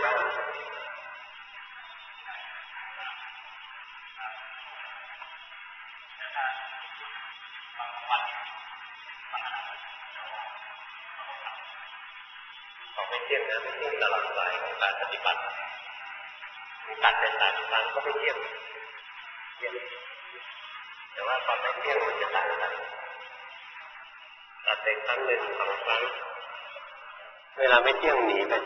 บ้างของไม่เที่ยงนะไม่เที่ยงตลอดสายของการปฏิบัติตัดเป็นสายครั้งก็ไม่เที่ยงแต่ว่าความไม่เที่ยงมันจะต่างกันตัดเป็นครั้งหนึ่งสองครั้งเวลาไม่เที่ยงหนีไป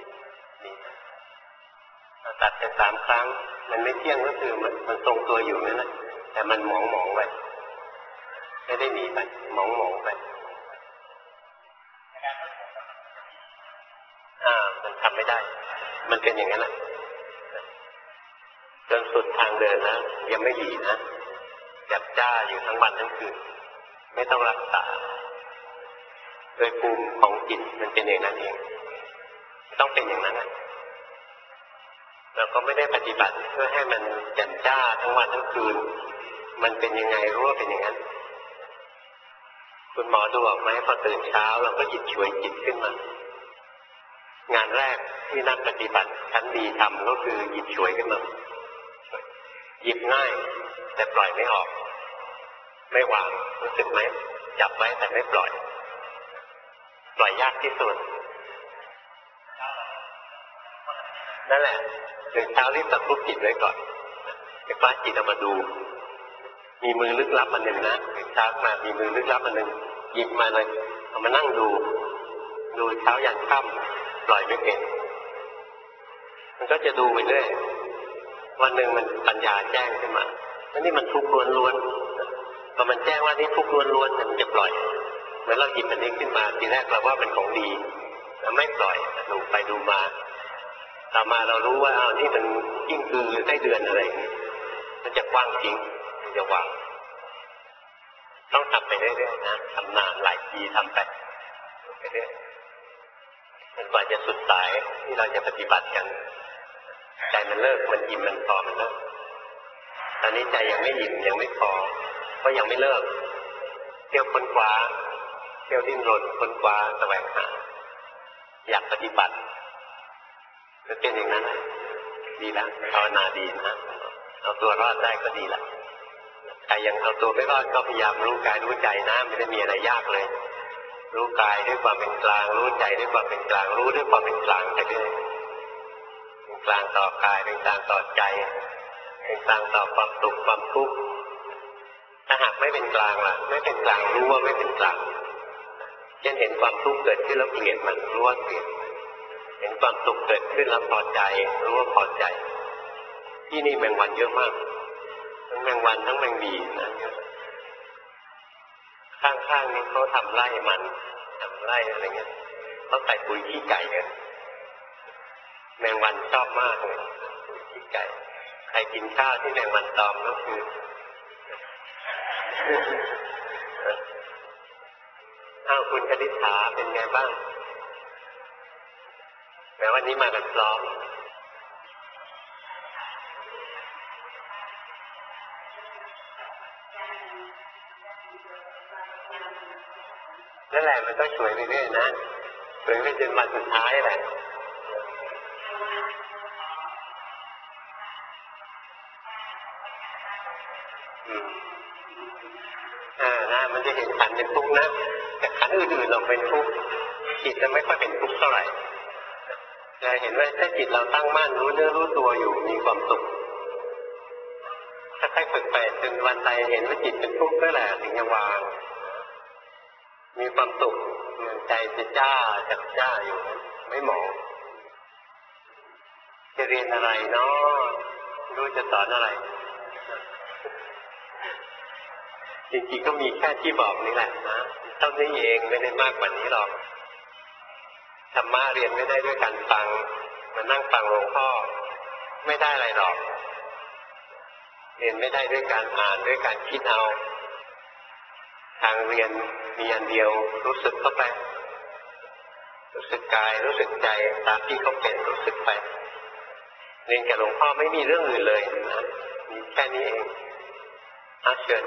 ตัดเป็นสามครั้งมันไม่เที่ยงก็คือมันทรงตัวอยู่นั่นแหละแต่มันหมองไปไม่ได้หนีไปหมองไปมันทำไม่ได้มันเป็นอย่างนั้นแหละจนสุดทางเดินนะยังไม่ดีนะจับจ้าอยู่ทั้งวันทั้งคืนไม่ต้องรักษาโดยภูมิของจิตมันเป็นอย่างนั้นเองต้องเป็นอย่างนั้นนะเราก็ไม่ได้ปฏิบัติเพื่อให้มันจับจ้าทั้งวันทั้งคืนมันเป็นยังไงรู้ว่าเป็นอย่างนั้นคุณหมอดูออกไหมพอตื่นเช้าเราก็หยิบฉวยจิตขึ้นมางานแรกที่นักปฏิบัติชั้นดีทำก็คือหยิบฉวยขึ้นมาหยิบง่ายแต่ปล่อยไม่ออกไม่วางรู้สึกไหมจับไว้แต่ไม่ปล่อยยากที่สุดนั่นแหละตื่นเช้ารีบตะครุบจิตไว้ก่อนไปคว้าจิตเอามาดูมีมือลึกลับอันหนึ่งนะตื่นเช้ามามีมือลึกลับอันหนึ่งหยิบมาเลยเอามานั่งดูเช้ายันค่ำปล่อยไม่เป็นมันก็จะดูไปเรื่อยวันหนึ่งมันปัญญาแจ้งขึ้นมาแล้วนี่มันทุกข์ล้วนๆพอมันแจ้งว่านี่ทุกข์ล้วนๆมันจะปล่อยเหมือนเราหยิบอันนี้ขึ้นมาทีแรกเราว่าเป็นของดีแล้วไม่ปล่อยดูไปดูมาต่อมาเรารู้ว่านี่มันยิ่งคือได้เดือนอะไรมันจะกว้างจริงมันจะวางต้องทำไปเรื่อยๆนะทำนานหลายปีทำไปเรื่อยๆจนกว่าจะสุดสายที่เราจะปฏิบัติกันใจมันเลิกมันอิ่มมันพอมันเลิกตอนนี้ใจยังไม่อิ่มยังไม่พอก็ยังไม่เลิกเที่ยวค้นคว้าเที่ยวดิ้นรนค้นคว้าแสวงหาอยากปฏิบัติก็เป็นอย่างนั้นดีแล้วภาวนาดีนะเอาตัวรอดได้ก็ดีละใครยังเอาตัวไม่รอดก็พยายามรู้กายรู้ใจนะไม่ได้มีอะไรยากเลยรู้กายด้วยความเป็นกลางรู้ใจด้วยความเป็นกลางรู้ด้วยความเป็นกลางไปเรื่อยเป็นกลางต่อกายเป็นกลางต่อใจเป็นกลางต่อความสุขความทุกข์ถ้าหากไม่เป็นกลางล่ะไม่เป็นกลางรู้ว่าไม่เป็นกลางเช่นเห็นความทุกข์เกิดขึ้นแล้วเกลียดมันรู้ว่าเกลียดเห็นความสุขเกิดขึ้นแล้วพอใจรู้ว่าพอใจที่นี่แมงวันเยอะมากทั้งแมงวันทั้งแมงวีนะเยอะข้างๆนี่เขาทำไร่มันทำไร่อะไรเงี้ยเขาใส่ปุ๋ยขี้ไก่กันแมงวันชอบมากเลยปุ๋ยขี้ไก่ใครกินข้าวที่แมงวันตอมก็คือคุณคณิษฐาเป็นไงบ้างแม้วันนี้มากันพร้อมนั่นแหละมันต้องช่วยไปเรื่อยนะช่วยไปจนวันสุดท้ายแหละนะมันจะเห็นขันเป็นทุกข์นะแต่ขันอื่นๆเราเป็นทุกข์จิตจะไม่ค่อยเป็นทุกข์เท่าไหร่จะเห็นว่าถ้าจิตเราตั้งมั่นรู้เนื้อรู้ตัวอยู่มีความสุขถ้าใครฝึกไปจนวันใดเห็นว่าจิตเป็นทุกข์นั่นแหละถึงจะวางมีความสุขใจจะจ้าอยู่ไม่หมองจะเรียนอะไรเนาะรู้จะสอนอะไรจริงๆก็มีแค่ที่บอกนี่แหละนะเท่านี้เองไม่ได้มากกว่านี้หรอกธรรมะเรียนไม่ได้ด้วยการฟังมานั่งฟังหลวงพ่อไม่ได้อะไรหรอกเรียนไม่ได้ด้วยการอ่านด้วยการคิดเอาทางเรียนมีอันเดียวรู้สึกเข้าไปรู้สึกกายรู้สึกใจตามที่เขาเป็นรู้สึกไปเรียนกับหลวงพ่อไม่มีเรื่องอื่นเลยนะมีแค่นี้เองเชิญ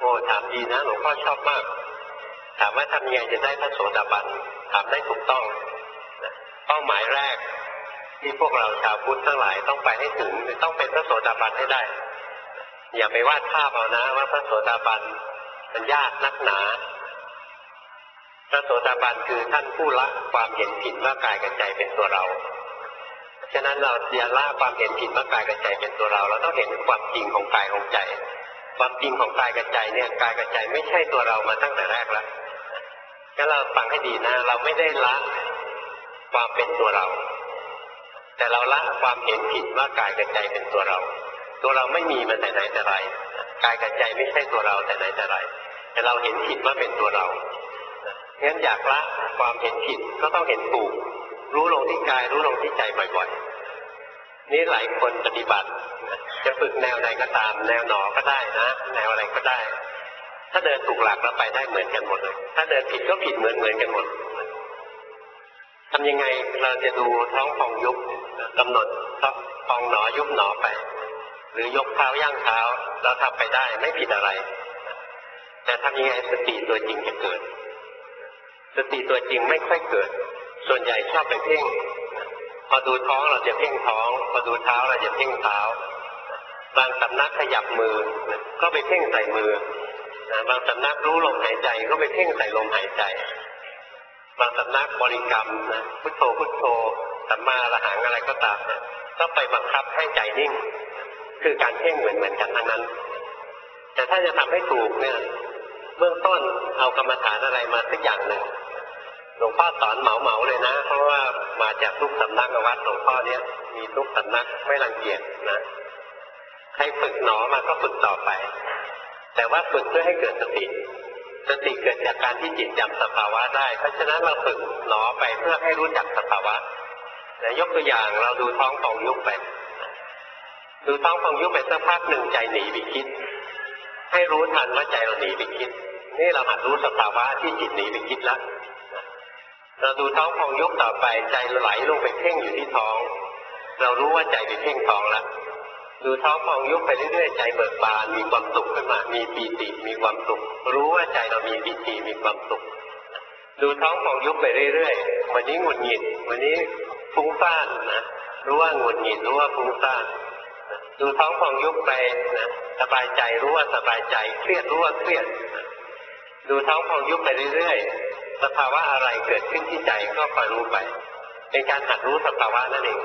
อ้ถามดีนะหลวงพ่อชอบมากถามว่าทำยังไงจะได้พระโสดาบันถามได้ถูกต้องเป้าหมายแรกที่พวกเราชาวพุทธทั้งหลายต้องไปให้ถึงคือต้องเป็นพระโสดาบันให้ได้อย่าไปวาดภาพเอานะว่าพระโสดาบันมันยากนักหนาพระโสดาบันคือท่านผู้ละความเห็นผิดว่ากายกับใจเป็นตัวเราฉะนั้นเราอย่าละความเห็นผิดว่ากายกับใจเป็นตัวเราเราต้องเห็นความจริงของกายของใจความจริงของกายกับใจเนี่ยกายกับใจไม่ใช่ตัวเรามาตั้งแต่แรกแล้วงั้นเราฟังให้ดีนะเราไม่ได้ละความเป็นตัวเราแต่เราละความเห็นผิดว่ากายกับใจเป็นตัวเราตัวเราไม่มีมาแต่ไหนแต่ไรกายกับใจไม่ใช่ตัวเราแต่ไหนแต่ไรแต่เราเห็นผิดว่าเป็นตัวเรางั้นอยากละความเห็นผิดก็ต้องเห็นถูกรู้ลงที่กายรู้ลงที่ใจบ่อยๆนี่หลายคนปฏิบัติจะฝึกแนวใดก็ตามแนวหนอก็ได้นะแนวอะไรก็ได้ถ้าเดินถูกหลักแล้วไปได้เหมือนกันหมดเลยถ้าเดินผิดก็ผิดเหมือนกันหมดทำยังไงเราจะดูท้องพองยุบกำหนดพองหนอยุบหนอไปหรือยกเท้าย่างเท้าเราทำไปได้ไม่ผิดอะไรแต่ทำยังไงสติตัวจริงจะเกิดสติตัวจริงไม่ค่อยเกิดส่วนใหญ่ชอบไปเพ่งพอดูท้องเราจะเพ่งท้องพอดูเท้าเราจะเพ่งเท้าบางสำนักขยับมือก็ไปเพ่งใส่มือบางสำนักรู้ลมหายใจก็ไปเพ่งใส่ลมหายใจบางสำนักบริกรรมพุทโธพุทโธสัมมาอรหังอะไรก็ตามก็ไปบังคับให้ใจนิ่งคือการเพ่งเหมือนกันทั้งนั้นแต่ถ้าจะทำให้ถูกเนี่ยเบื้องต้นเอากรรมฐานอะไรมาสักอย่างหนึ่งหลวงพ่อสอนเหมาเลยนะเพราะว่ามาจากทุกสำนักวัดหลวงพ่อเนี่ยมีทุกสำนักไม่รังเกียจนะใครฝึกหนอมาก็ฝึกต่อไปแต่ว่าฝึกเพื่อให้เกิดสติสติเกิดจากการที่จิตจำสภาวะได้เพราะฉะนั้นเราฝึกหนอไปเพื่อให้รู้จักสภาวะยกตัวอย่างเราดูท้องพองยุบไปดูท้องพองยุบไปสักพักหนึ่งใจหนีไปคิดให้รู้ทันว่าใจเราหนีไปคิดนี่เราหัดรู้สภาวะที่จิตหนีไปคิดแล้วเราดูท้องพองยุบต่อไปใจไหลลงไปเพ่งอยู่ที่ท้องเรารู้ว่าใจไปเพ่งท้องแล้วดูท้องพองยุบไปเรื่อยๆใจเบิกบานมีความสุขขึ้นมามีปีติมีความสุขรู้ว่าใจเรามีปีติมีความสุขดูท้องพองยุบไปเรื่อยๆวันนี้หงุดหงิดวันนี้ฟุ้งซ่านนะรู้ว่าหงุดหงิดรู้ว่าฟุ้งซ่านดูท้องพองยุบไปนะสบายใจรู้ว่าสบายใจเครียดรู้ว่าเครียดดูท้องพองยุบไปเรื่อยๆสภาวะอะไรเกิดขึ้นที่ใจก็คอยรู้ไปเป็นการหัดรู้สภาวะนั่นเอง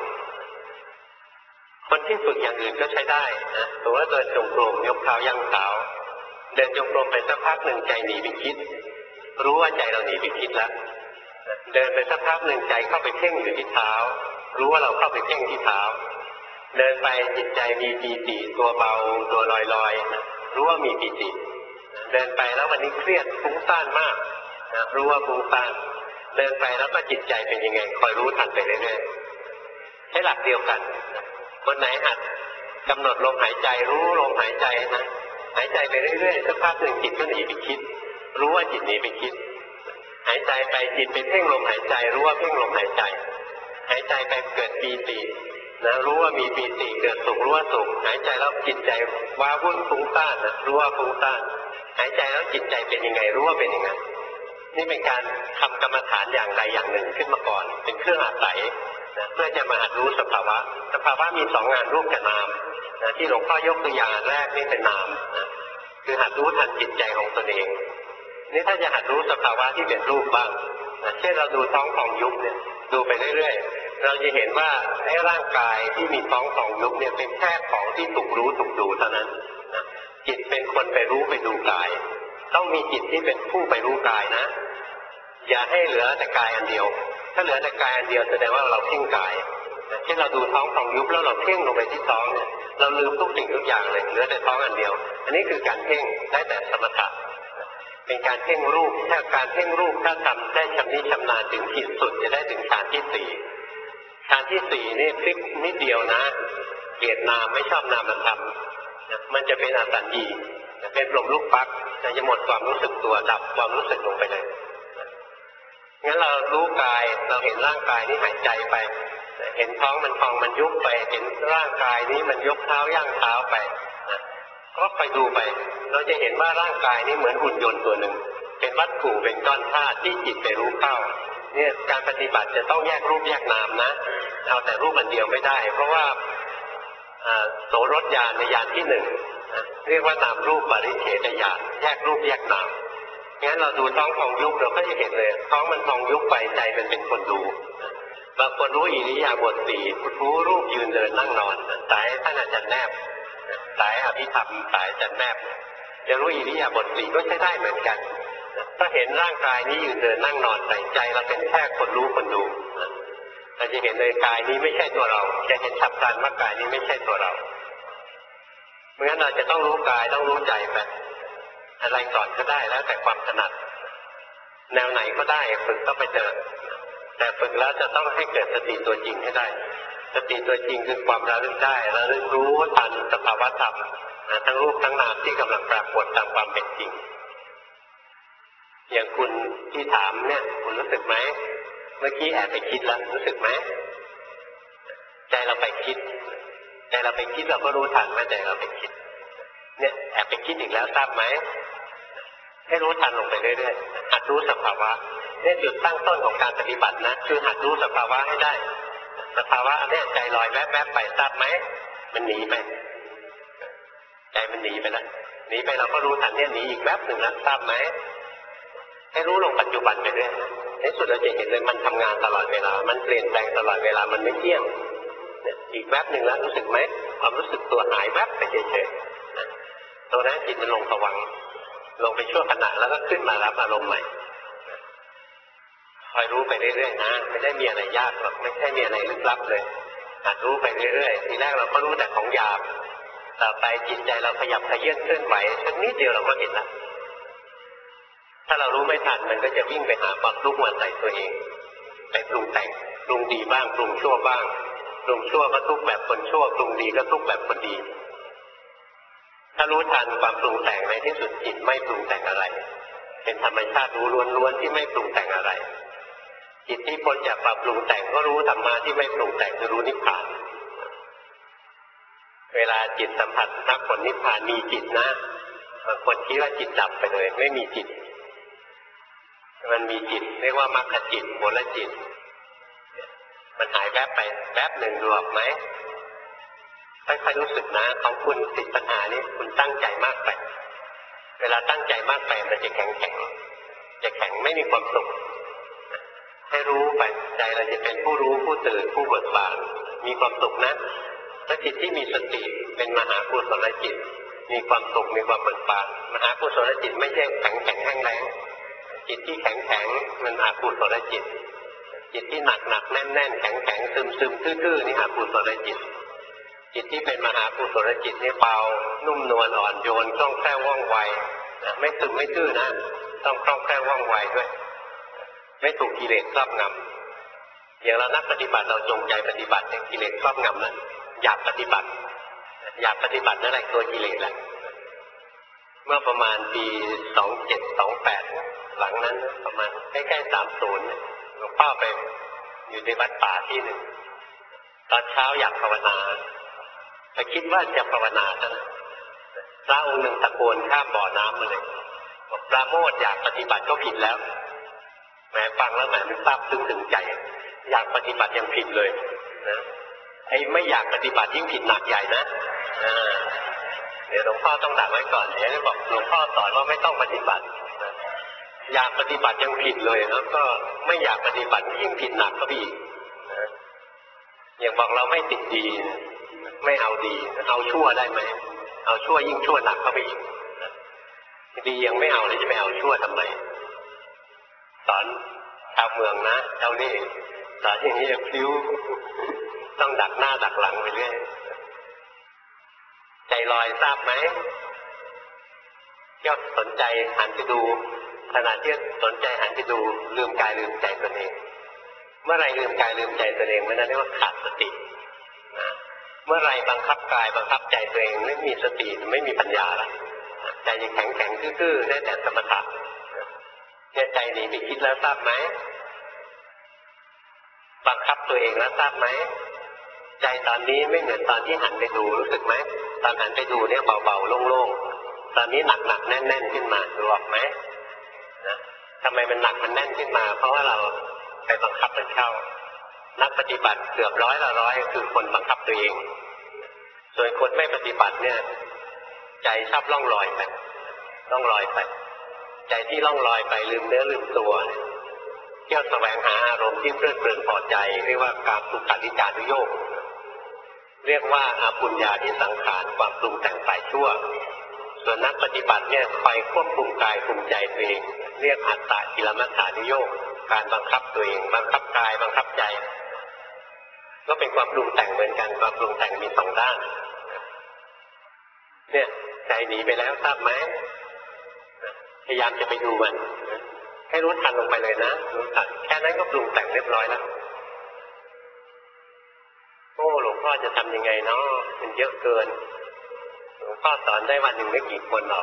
คนที่ฝึกอย่างอื่นก็ใช้ได้นะสมมติว่าเดินจงกรมยกเท้าย่างเท้าเดินจงกรมไปสักพักหนึ่งใจหนีไปคิดรู้ว่าใจเราหนีไปคิดแล้วเดินไปสักพักหนึ่งใจเข้าไปเพ่งอยู่ที่เท้ารู้ว่าเราเข้าไปเพ่งที่เท้าเดินไปจิตใจมีปีติตัวเบาตัวลอยๆรู้ว่ามีปีติเดินไปแล้ววันนี้เครียดฟุ้งซ่านมากรู้ว่าฟุ้งซ่านเดินไปแล้วก็จิตใจเป็นยังไงคอยรู้ทันไปเรื่อยๆให้หลักเดียวกันคนไหนหัดกำหนดลมหายใจรู้ลมหายใจนะหายใจไปเรื่อยๆสักพักหนึ่งจิตก็หนีไปคิดรู้ว่าจิตหนีไปคิดหายใจไปจิตไปเพ่งลมหายใจรู้ว่าเพ่งลมหายใจหายใจไปเกิดปีตินะรู้ว่ามีปีติเกิดสุขรู้ว่าสุขหายใจแล้วจิตใจว้าวุ่นฟุ้งซ่านนะรู้ว่าฟุ้งซ่านหายใจแล้วจิตใจเป็นยังไงรู้ว่าเป็นยังไงนี่เป็นการทำกรรมฐานอย่างใดอย่างหนึ่งขึ้นมาก่อนเป็นเครื่องอาศัยเพื่อจะมาหัดรู้สภาวะสภาวะมีสองงานรูปกับนามที่หลวงพ่อยกตัวอย่างแรกนี่เป็นนามคือหัดรู้ทันจิตใจของตนเองนี่ถ้าจะหัดรู้สภาวะที่เป็นรูปบ้างเช่นเราดูท้องพองยุบเนี่ยดูไปเรื่อยๆเราจะเห็นว่าในร่างกายที่มีท้องพองยุบเนี่ยเป็นแค่ของที่ถูกรู้ถูกดูเท่านั้นจิตเป็นคนไปรู้ไปดูกายต้องมีจิตที่เป็นผู้ไปรู้กายนะอย่าให้เหลือแต่กายอันเดียวถ้าเหลือแต่กายอันเดียวแสดงว่าเราเพ่งกายเช่นเราดูท้องพองยุบแล้วเราเพ่งลงไปที่ท้องเนี่ยเราลืมทุกสิ่งทุกอย่างเลยเหลือแต่ท้องอันเดียวอันนี้คือการเพ่งได้แต่สมถะเป็นการเพ่งรูปถ้าการเพ่งรูปถ้าทำได้ชำนิชำนาญถึงขีดสุดจะได้ถึงฌานที่สี่ฌานที่สี่นี่พลิกนิดเดียวนะเกลียดนามไม่ชอบนามธรรมมันจะเป็นอสัญญีเป็นลมลูกปักจะหมดความรู้สึกตัวดับความรู้สึกลงไปเลยงั้นเรารู้กายเราเห็นร่างกายนี้หายใจไปเห็นท้องมันพองมันยุบไปเห็นร่างกายนี้มันยกเท้าย่างเท้าไปคก็ไปดูไปเราจะเห็นว่าร่างกายนี้เหมือนหุ่นยนต์ตัวหนึ่งเป็นวัตถุเป็นก้อนธาตุที่จิตไปรู้เข้าเนี่ยการปฏิบัติจะต้องแยกรูปแยกนามนะเอาแต่รูปอันเดียวไม่ได้เพราะว่าโสรถญาณในญาณที่หนึ่งเรียกว่านามรูปปริเฉทญาณแยกรูปแยกนามงั้นเราดูท้องพองยุบเราก็จะเห็นเลยท้องมันพองยุบไปใจมันเป็นคนดูบางคนรู้อิริยาบถสี่รู้รูปยืนเดินนั่งนอนสายท่านอาจารย์แนบสายอภิธรรมสายอาจารย์แนบจะรู้อิริยาบถสี่ก็ใช้ได้เหมือนกันถ้าเห็นร่างกายนี้ยืนเดินนั่งนอนใส่ใจเราเป็นแค่คนรู้คนดูเราจะเห็นเลยกายนี้ไม่ใช่ตัวเราจะเห็นฉับพลันว่ากายนี้ไม่ใช่ตัวเราเพราะงั้นเราจะต้องรู้กายต้องรู้ใจไปอะไรก่อนก็ได้แล้วแต่ความถนัดแนวไหนก็ได้ฝึกต้องไปเจอแต่ฝึกแล้วจะต้องให้เกิดสติตัวจริงให้ได้สติตัวจริงคือความระลึกได้ระลึกรู้ทันสภาวะธรรมทั้งรูปทั้งนามที่กำลังปรากฏตามความเป็นจริงอย่างคุณที่ถามเนี่ยคุณรู้สึกไหมเมื่อกี้แอบไปคิดแล้วรู้สึกไหมใจเราไปคิดใจเราไปคิดเราก็รู้ทันว่าใจเราไปคิดเนี่ยแอบไปคิดอีกแล้วทราบไหมให้รู้ทันลงไปเรื่อยๆหัดรู้สภาวะเนี่ยจุดตั้งต้นของการปฏิบัตินะคือหัดรู้สภาวะให้ได้สภาวะอันนี้ใจลอยแวบๆไปทราบไหมมันหนีไปใจมันหนีไปแล้วหนีไปเราก็รู้ทันเนี่ยหนีอีกแวบหนึ่งแล้วทราบไหมให้รู้ลงปัจจุบันไปเรื่อยในสุดเราจะเห็นเลยมันทำงานตลอดเวลามันเปลี่ยนแปลงตลอดเวลามันไม่เที่ยงอีกแวบหนึ่งแล้วรู้สึกไหมความรู้สึกตัวหายแวบไปเฉยๆตัวนั้นจิตมันลงผวังค์ลงไปชั่วขณะแล้วก็ขึ้นมารับอารมณ์ใหม่คอยรู้ไปเรื่อยๆนะไม่ได้มีอะไรยากหรอกไม่ใช่มีอะไรลึกลับเลยหัดรู้ไปเรื่อยๆทีแรกเราก็รู้แต่ของหยาบต่อไปจิตใจเราขยับขยื่นเคลื่อนไหวสักนิดเดียวเราก็เห็นละถ้าเรารู้ไม่ทันมันก็จะวิ่งไปหาความทุกข์มาใส่ตัวเองไปปรุงแต่งปรุงดีบ้างปรุงชั่วบ้างปรุงชั่วก็ทุกข์แบบคนชั่วปรุงดีก็ทุกข์แบบคนดีถ้ารู้ทันความปรุงแต่งในที่สุดจิตไม่ปรุงแต่งอะไรเป็นธรรมชาติรู้ล้วนๆที่ไม่ปรุงแต่งอะไรจิตที่พ้นจากความปรุงแต่งก็รู้ธรรมะที่ไม่ปรุงแต่งคือรู้นิพพานเวลาจิตสัมผัสมรรคผลนิพพานมีจิตนะบางคนคิดว่าจิตดับไปเลยไม่มีจิตมันมีจิตเรียกว่ามรรคจิตผลจิตมันหายแวบไปแวบหนึ่งรู้ไหมค่อยๆรู้สึกนะของคุณติดปัญหานี้คุณตั้งใจมากไปเวลาตั้งใจมากไปมันจะแข็งจะแข็งไม่มีความสุขให้รู้ไปใจเราจะเป็นผู้รู้ผู้ตื่นผู้เบิกบานมีความสุขนะถ้าจิตที่มีสติเป็นมหากุศลจิตมีความสุขมีความเบิกบานมหากุศลจิตไม่ใช่แข็งแห้งแล้งจิตที่แข็งมันอกุศลจิตจิตที่หนักแน่นแข็งซึมทื่อๆนี่อกุศลจิตจิตที่เป็นมหากุศลจิตนี่เบานุ่มนวลอ่อนโยนคล่องแคล่วว่องไวไม่ซึมไม่ทื่อนะต้องคล่องแคล่วว่องไวด้วยไม่ถูกกิเลสครอบงำอย่างเรานักปฏิบัติเราจงใจปฏิบัติเนี่ยกิเลสครอบงำนั้นอยากปฏิบัตินั่นแหละตัวกิเลสแหละเมื่อประมาณปี2728หลังนั้นประมาณใกล้ๆ30หลวงพ่อไปอยู่ในวัดป่าที่หนึ่งตอนเช้าอยากภาวนาแต่คิดว่าจะภาวนาซะนะพระองค์หนึ่งตะโกนข้ามบ่อน้ำมาเลยบอกปราโมทย์อยากปฏิบัติก็ผิดแล้วแหมฟังแล้วแหมมันซาบซึ้งถึงใจอยากปฏิบัติยังผิดเลยนะไอ้ไม่อยากปฏิบัติยิ่งผิดหนักใหญ่นะเดี๋ยวหลวงพ่อต้องดักไว้ก่อนเดี๋ยวบอกหลวงพ่อสอนว่าไม่ต้องปฏิบัติอยากปฏิบัติยังผิดเลยแล้วก็ไม่อยากปฏิบัติยิ่งผิดหนักก็อีกอย่างบอกเราไม่ติดดีไม่เอาดีเอาชั่วได้ไหมเอาชั่วยิ่งชั่วหนักก็ไปอีกดียังไม่เอาเลยจะไปเอาชั่วทำไมสอนชาวเมืองนะเจ้านี่สอนอย่างนี้พิ้วต้องดักหน้าดักหลังไปเรื่อยใจลอยทราบไหมย่อสนใจหันไปดูขณะที่สนใจหันไปดูลืมกายลืมใจตัวเองเมื่อไรลืมกายลืมใจตัวเองเมื่อนั้นเรียกว่าขาดสตินะเมื่อไรบังคับกายบังคับใจตัวเองไม่มีสติไม่มีปัญญาอะไรใจยังแข็งทื่อๆได้แต่สมถะเนี่ยใจหนีไปคิดแล้วทราบไหมบังคับตัวเองแล้วทราบไหมใจตอนนี้ไม่เหมือนตอนที่หันไปดูรู้สึกไหมตอนหันไปดูเนี่ยเบาๆโล่งๆตอนนี้หนักๆแน่นๆขึ้นมาดูออกไหมนะทำไมมันหนักมันแน่นขึ้นมาเพราะว่าเราไปบังคับมันเข้านักปฏิบัติเกือบ100คือคนบังคับตัวเองส่วนคนไม่ปฏิบัติเนี่ยใจชอบล่องลอยไปใจที่ล่องลอยไปลืมเนื้อลืมตัวเที่ยวแสวงหาอารมณ์ที่เพลิดเพลินพอใจเรียกว่าการสุขาริการุโยคเรียกว่าอาปุญญาที่สังขารความปรุงแต่งฝ่ายชั่วส่วนนักปฏิบัติเนี่ยคอยควบคุมกายคุมใจตัวเองเรียกอัตตกิลมัฏฐานุโยคการบังคับตัวเองบังคับกายบังคับใจก็เป็นความปรุงแต่งเหมือนกันความปรุงแต่งมีสองด้านเนี่ยใจหนีไปแล้วทราบไหมพยายามจะไปดูมันให้รู้ทันลงไปเลยนะรู้ทันแค่นั้นก็ปรุงแต่งเรียบร้อยแล้วโอ้หลวงพ่อจะทำยังไงเนาะมันเยอะเกินหลวงพ่อสอนได้วันหนึ่งไม่กี่คนหรอก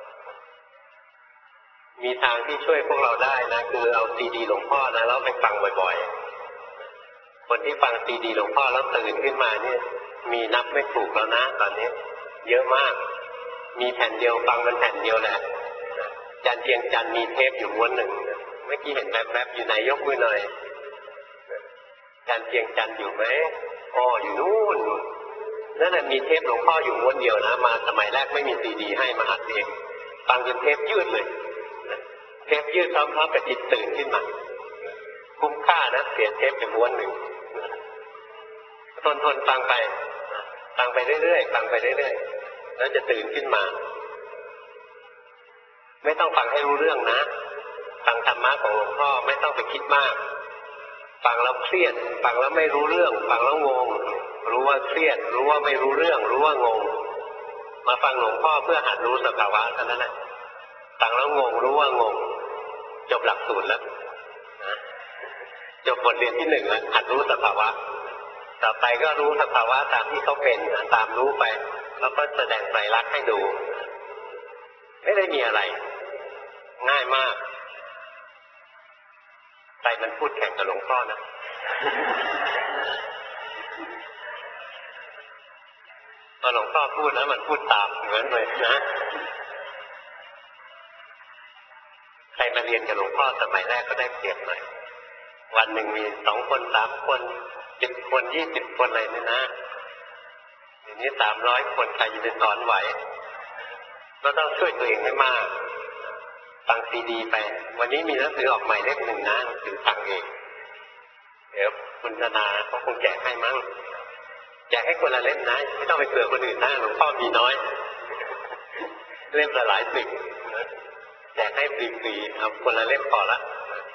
มีทางที่ช่วยพวกเราได้นะคือเอาซีดีหลวงพ่อนะแล้วไปฟังบ่อยๆคนที่ฟังซีดีหลวงพ่อแล้วตื่นขึ้นมาเนี่ยมีนับไม่ถูกแล้วนะตอนนี้เยอะมากมีแผ่นเดียวฟังมันแผ่นเดียวแหละจันเพียงจันมีเทปอยู่ม้วนหนึ่งเมื่อกี้เห็นแวบๆอยู่ไหนยกมือหน่อยจันเพียงจันอยู่ไหมอ๋ออยู่นู่นนั่นแหละมีเทปหลวงพ่ออยู่ม้วนเดียวนะมาสมัยแรกไม่มีซีดีให้มาอัดเองฟังจนเทปยืดเลยเทปยืดพร้อมๆกับจิตตื่นขึ้นมาคุ้มค่านะเสียเทปไปม้วนหนึ่งทนฟังไปเรื่อยๆฟังไปเรื่อยๆแล้วจะตื่นขึ้นมาไม่ต้องฟังให้รู้เรื่องนะฟังธรรมะของหลวงพ่อไม่ต้องไปคิดมากฟังแล้วเครียดฟังแล้วไม่รู้เรื่องฟังแล้วงงรู้ว่าเครียดรู้ว่าไม่รู้เรื่องรู้ว่างงมาฟังหลวงพ่อเพื่อหัดรู้สภาวะเท่านั้นแหละฟังแล้วงงรู้ว่างงจบหลักสูตรแล้วจบบทเรียนที่ 1แล้วหัดรู้สภาวะต่อไปก็รู้สภาวะตามที่เขาเป็นตามรู้ไปแล้วก็แสดงไตรลักษณ์ให้ดูไม่ได้มีอะไรง่ายมากใจมันพูดแข่งกับหลวงพ่อนะพอหลวงพ่อพูดแล้วมันพูดตามเหมือนเลยนะใครมาเรียนกับหลวงพ่อสมัยแรกก็ได้เปรียบหน่อยวันหนึ่งมี2 คน 3 คน10 คน 20 คนอะไรเนี่ยนะอย่างนี้300 คนใครจะไปสอนไหวก็ต้องช่วยตัวเองให้มากฟังซีดีไปวันนี้มีหนังสือออกใหม่เล่ม 1นะหนังสือสั่งเองเดี๋ยวคุณธนาเขาคงแจกให้มั้งแจกให้คนละเล่มนะไม่ต้องไปเผื่อคนอื่นนะหลวงพ่อมีน้อยเล่มละหลายสิบแจกให้ฟรีๆเอาคนละเล่มพอละ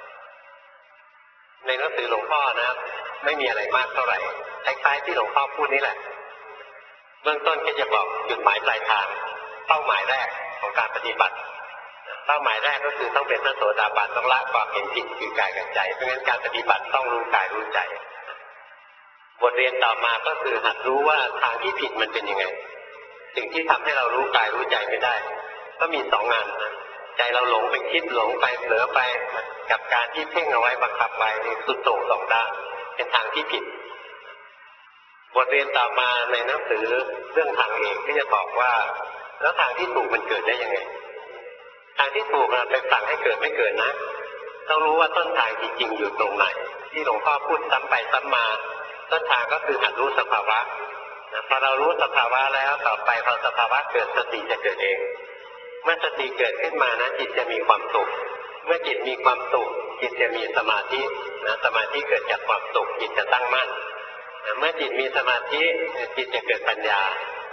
ในหนังสือหลวงพ่อนะไม่มีอะไรมากเท่าไหร่คล้ายๆที่หลวงพ่อพูดนี่แหละเบื้องต้นก็จะบอกจุดหมายปลายทางเป้าหมายแรกของการปฏิบัติเป้าหมายแรกก็คือต้องเป็นพระโสดาบันต้องละความเห็นผิดคือกายกับใจเพราะงั้นการปฏิบัติต้องรู้กายรู้ใจบทเรียนต่อมาก็คือหัดรู้ว่าทางที่ผิดมันเป็นยังไงสิ่งที่ทำให้เรารู้กายรู้ใจไม่ได้ก็มี2 งานใจเราหลงไปคิดหลงไปเผลอไปกับการที่เพ่งเอาไว้บังคับไว้นี่สุดโต่ง2 ด้านเป็นทางที่ผิดบทเรียนต่อมาในหนังสือเรื่องทางเอกที่จะบอกว่าแล้วทางที่ถูกมันเกิดได้ยังไงทางที่ถูกเราไปสั่งให้เกิดไม่เกิดนะต้องรู้ว่าต้นทางจริงๆอยู่ตรงไหนที่หลวงพ่อพูดซ้ำไปซ้ำมาต้นทางก็คือหัดรู้สภาวะพอเรารู้สภาวะแล้วต่อไปพอสภาวะเกิดสติจะเกิดเองเมื่อสติเกิดขึ้นมานะจิตจะมีความสุขเมื่อจิตมีความสุขจิตจะมีสมาธินะสมาธิเกิดจากความสุขจิตจะตั้งมั่นเมื่อจิตมีสมาธิจิตจะเกิดปัญญา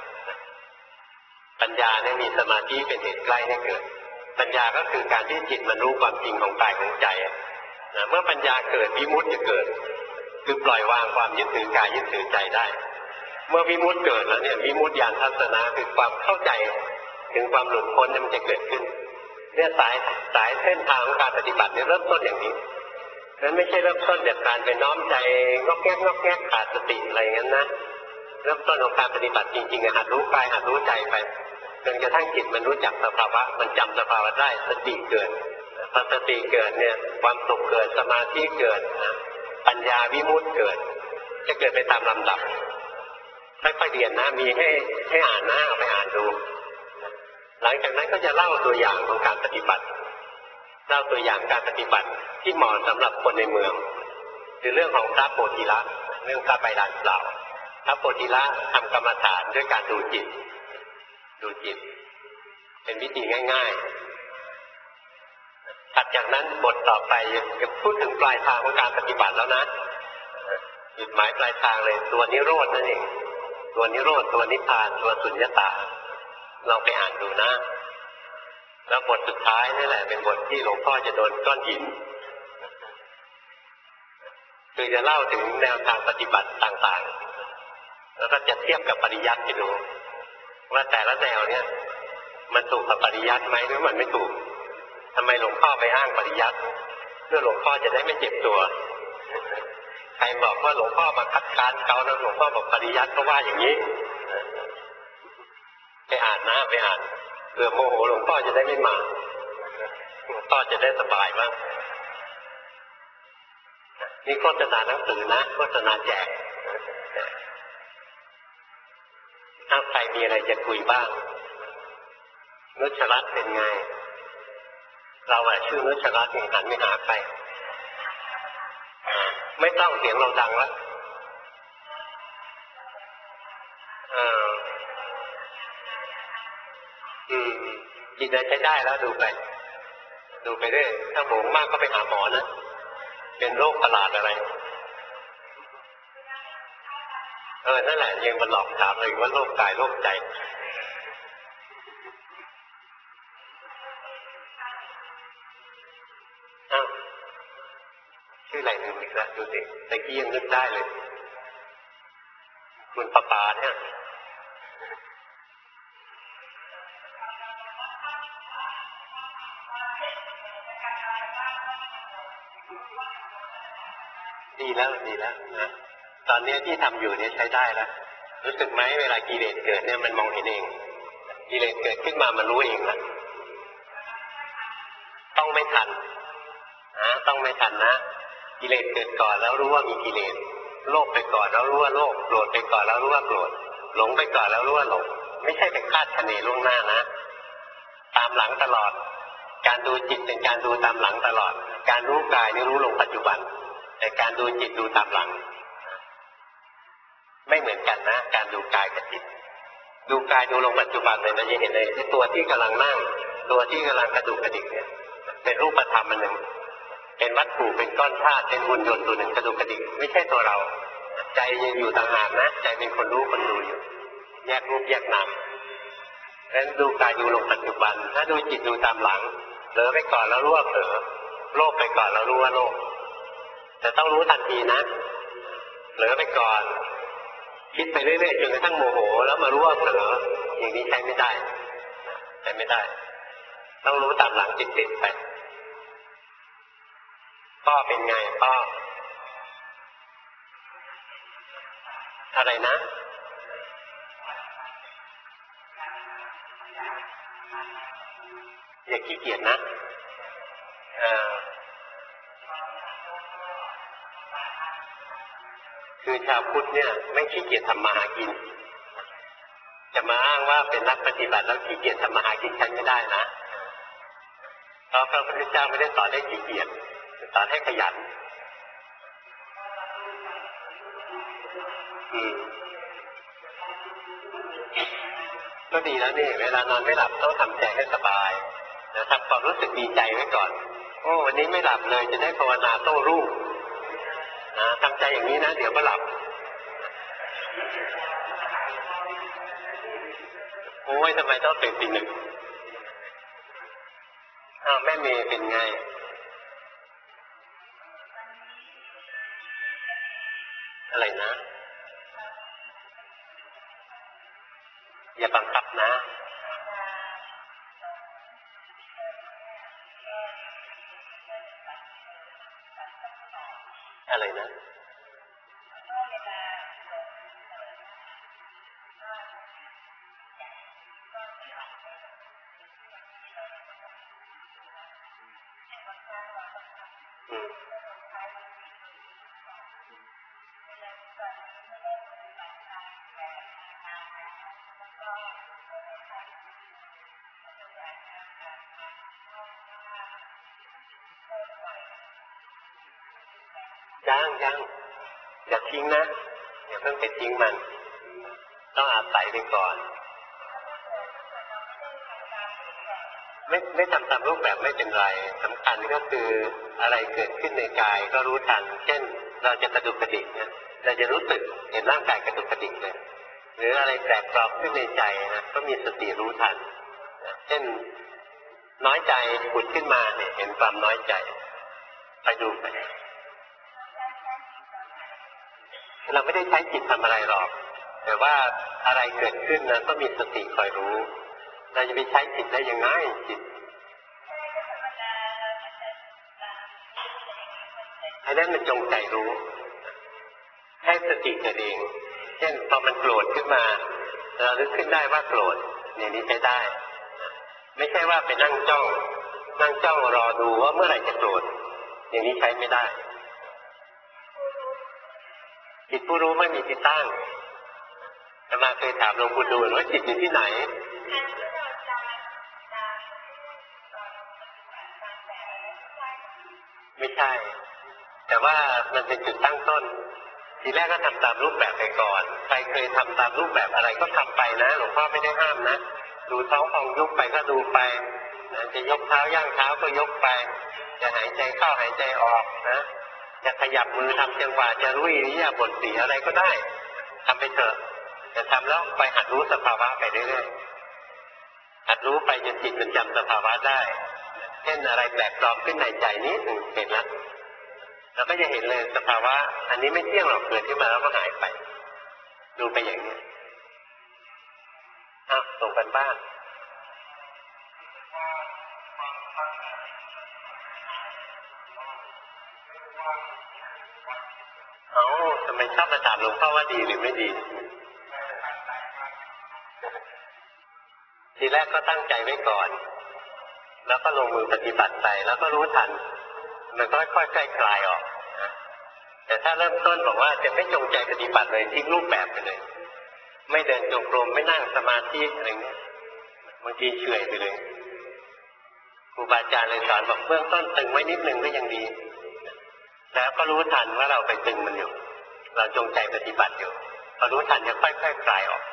เนี่ยมีสมาธิเป็นเหตุใกล้ให้เกิดปัญญาก็คือการที่จิตมันรู้ความจริงของกายของใจเมื่อปัญญาเกิดวิมุตติจะเกิดคือปล่อยวางความยึดถือกายยึดถือใจได้เมื่อวิมุตติเกิดแล้วเนี่ยวิมุตติญาณทัศนะคือความเข้าใจถึงความหลุดพ้นมันจะเกิดขึ้นเนี่ยสายเส้นทางของการปฏิบัติเนี่ยเริ่มต้นอย่างนี้นั้นไม่ใช่เริ่มต้นจากการไปน้อมใจงอกแงกขาดสติอะไรอย่างนั้นนะเริ่มต้นของการปฏิบัติจริงๆหัดรู้กายหัดรู้ใจไปจนกระทั่งจิตมันรู้จักสภาวะมันจำสภาวะได้สติเกิดพอสติเกิดเนี่ยความสุขเกิดสมาธิเกิดปัญญาวิมุตติเกิดจะเกิดไปตามลำดับค่อยๆเรียนนะมีให้อ่านนะเอาไปอ่านดูหลังจากนั้นก็จะเล่าตัวอย่างของการปฏิบัติเล่าตัวอย่างการปฏิบัติที่เหมาะสำหรับคนในเมืองคือเรื่องของพระโพธิละเรื่องพระใบลานเปล่าพระโพธิละทำกรรมฐานด้วยการดูจิตเป็นวิธีง่ายๆถัดจากนั้นบทต่อไปจะพูดถึงปลายทางของการปฏิบัติแล้วนะจุดหมายปลายทางเลยตัวนิโรธนั่นเองตัวนิโรธตัวนิพพานตัวสุญญตาลองไปอ่านดูนะแล้วบทสุดท้ายนี่แหละเป็นบทที่หลวงพ่อจะโดนก้อนหินคือจะเล่าถึงแนวทางปฏิบัติต่างๆแล้วก็จะเทียบกับปริยัติให้ดูว่าแต่ละแนวเนี่ยมันถูกกับปริยัติไหมหรือมันไม่ถูกทำไมหลวงพ่อไปอ้างปริยัติเพื่อหลวงพ่อจะได้ไม่เจ็บตัวใครบอกว่าหลวงพ่อมาคัดค้านเขาแล้วหลวงพ่อบอกปริยัติก็ว่าอย่างนี้ไปอ่านนะไปอ่านเผื่อโมโหหลวงพ่อจะได้ไม่มาหลวงพ่อจะได้สบายมากนี่โฆษณาหนังสือนะโฆษณาแจกถ้าใครมีอะไรจะคุยบ้างนุชรัตน์เป็นไงเราชื่อนุชรัตน์นี่หันไม่หาใครไม่ต้องเสียงเราดังแล้วจิตใจใช้ได้แล้วดูไปเรื่อยถ้าโหมมากก็ไปหาหมอนะเป็นโรคประหลาดอะไรนั่นแหละยังมันหลอกถามเลยว่าโรคกายโรคใจชื่ออะไรนึงอีกแล้วดูสิตะกี้ยังนึกได้เลยคุณปาเนี่ยดีแล้วนะตอนนี้ที่ทำอยู่เนี่ยใช้ได้แล้วรู้สึกไหมเวลากิเลสเกิดเนี่ยมันมองเห็นเองกิเลสเกิดขึ้นมามันรู้เองนะต้องไม่ทันต้องไม่ทันนะกิเลสเกิดก่อนแล้วรู้ว่ามีกิเลสโลภไปก่อนแล้วรู้ว่าโลภโกรธไปก่อนแล้วรู้ว่าโกรธหลงไปก่อนแล้วรู้ว่าหลงไม่ใช่ไปคาดคะเนล่วงหน้านะตามหลังตลอดการดูจิตเป็นการดูตามหลังตลอดการรู้กายนี่รู้ลงปัจจุบันแต่การดูจิตดูตามหลังไม่เหมือนกันนะการดูกายกับจิตดูกายดูลงปัจจุบันเลยเราจะเห็นเลยที่ตัวที่กำลังนั่งตัวที่กำลังกระดุกกระดิกเนี่ยเป็นรูปธรรมอันหนึ่งเป็นวัตถุเป็นก้อนธาตุเป็นหุ่นยนต์ตัวหนึ่งกระดุกกระดิกไม่ใช่ตัวเราใจยังอยู่ต่างหากนะใจเป็นคนรู้คนดูอยู่แยกรูปแยกนามดังนั้นดูกายดูลงปัจจุบันถ้าดูจิตดูตามหลังเผลอไปก่อนแล้วรู้ว่าเผลอโลภไปก่อนแล้วรู้ว่าโลภแต่ต้องรู้ทันทีนะเผลอไปก่อนคิดไปเรื่อยๆจนกระทั่งโมโหแล้วมารู้ว่าเผลออย่างนี้ใช้ไม่ได้ต้องรู้ตามหลังติดๆไปพ่อเป็นไงพ่ออะไรนะอย่าขี้เกียจนะคือชาวพุทธเนี่ยไม่ขี้เกียจทำมาหากินจะมาอ้างว่าเป็นนักปฏิบัติแล้วขี้เกียจทำมาหากินฉันไม่ได้นะเพราะพระพุทธเจ้าไม่ได้สอนให้ขี้เกียจสอนให้ขยันก็ดีแล้วนี่เวลานอนไม่หลับต้องทำใจให้สบายนะทำความรู้สึกดีใจไว้ก่อนโอ้วันนี้ไม่หลับเลยจะได้ภาวนาโต้รุ่งนะทำใจอย่างนี้นะเดี๋ยวก็หลับโอ้ยทำไมต้องตื่นตีหนึ่งแม่เมย์เป็นไงอะไรนะอย่าบังคับนะอะไรนะยังอย่าทิ้งนะอย่าเพิ่งไปทิ้งมันต้องอาศัยไปก่อนไม่ทำตามรูปแบบไม่เป็นไรสำคัญก็คืออะไรเกิดขึ้นในกายก็รู้ทันเช่นเราจะกระดุกกระดิกเนี่ยเราจะรู้สึกเห็นร่างกายกระดุกกระดิกเลยหรืออะไรแปลกปลอมขึ้นในใจนะก็มีสติรู้ทันเช่นน้อยใจผุดขึ้นมาเนี่ยเห็นความน้อยใจไปดูไปเราไม่ได้ใช้จิตทำอะไรหรอกแต่ว่าอะไรเกิดขึ้นนะก็มีสติคอยรู้เราจะไปใช้จิตได้ยังไงจิตอันนั้นมันจงใจรู้ให้สติเกิดเองเช่นพอมันโกรธขึ้นมาเราลึกขึ้นได้ว่าโกรธอย่างนี้ใช้ได้ไม่ใช่ว่าไปนั่งจ้องรอดูว่าเมื่อไหร่จะโกรธอย่างนี้ใช้ไม่ได้จิตผู้รู้ไม่มีที่ตั้งอาตมาเคยถามหลวงปู่ดูลว่าจิตอยู่ที่ไหนไม่ใช่แต่ว่ามันเป็นจุดตั้งต้นทีแรกก็ทำตามรูปแบบไปก่อนใครเคยทำตามรูปแบบอะไรก็ทำไปนะหลวงพ่อไม่ได้ห้ามนะดูท้องพองยุบไปก็ดูไปนะจะยกเท้าย่างเท้าก็ยกไปจะหายใจเข้าหายใจออกนะจะขยับมือทำจังหวะจะรู้อิริยาบถสีอะไรก็ได้ทำไปเถอะแต่ทำแล้วไปหัดรู้สภาวะไปเรื่อยๆหัดรู้ไปจนจิตมันจำสภาวะได้เช่นอะไรแปลกปลอมขึ้นในใจนิดหนึ่งเห็นแล้วเราก็จะเห็นเลยสภาวะอันนี้ไม่เที่ยงหรอกเกิดขึ้นมาแล้วก็หายไปดูไปอย่างนี้ส่งกันบ้านทำไมชอบมาถามหลวงพ่อว่าดีหรือไม่ดีทีแรกก็ตั้งใจไว้ก่อนแล้วก็ลงมือปฏิบัติไปแล้วก็รู้ทันมันก็ค่อยๆคลายออกแต่ถ้าเริ่มต้นบอกว่าจะไม่จงใจปฏิบัติเลยทิ้งรูปแบบไปเลยไม่เดินจงกรมไม่นั่งสมาธิอะไรเงี้ยบางทีเฉื่อยไปเลยครูบาอาจารย์เลยสอนบอกเบื้องต้นตึงไว้นิดนึงก็ยังดีแล้วก็รู้ทันว่าเราไปตึงมันอยู่เราจงใจปฏิบัติอยู่พอรู้ทันจะค่อยๆคลายออก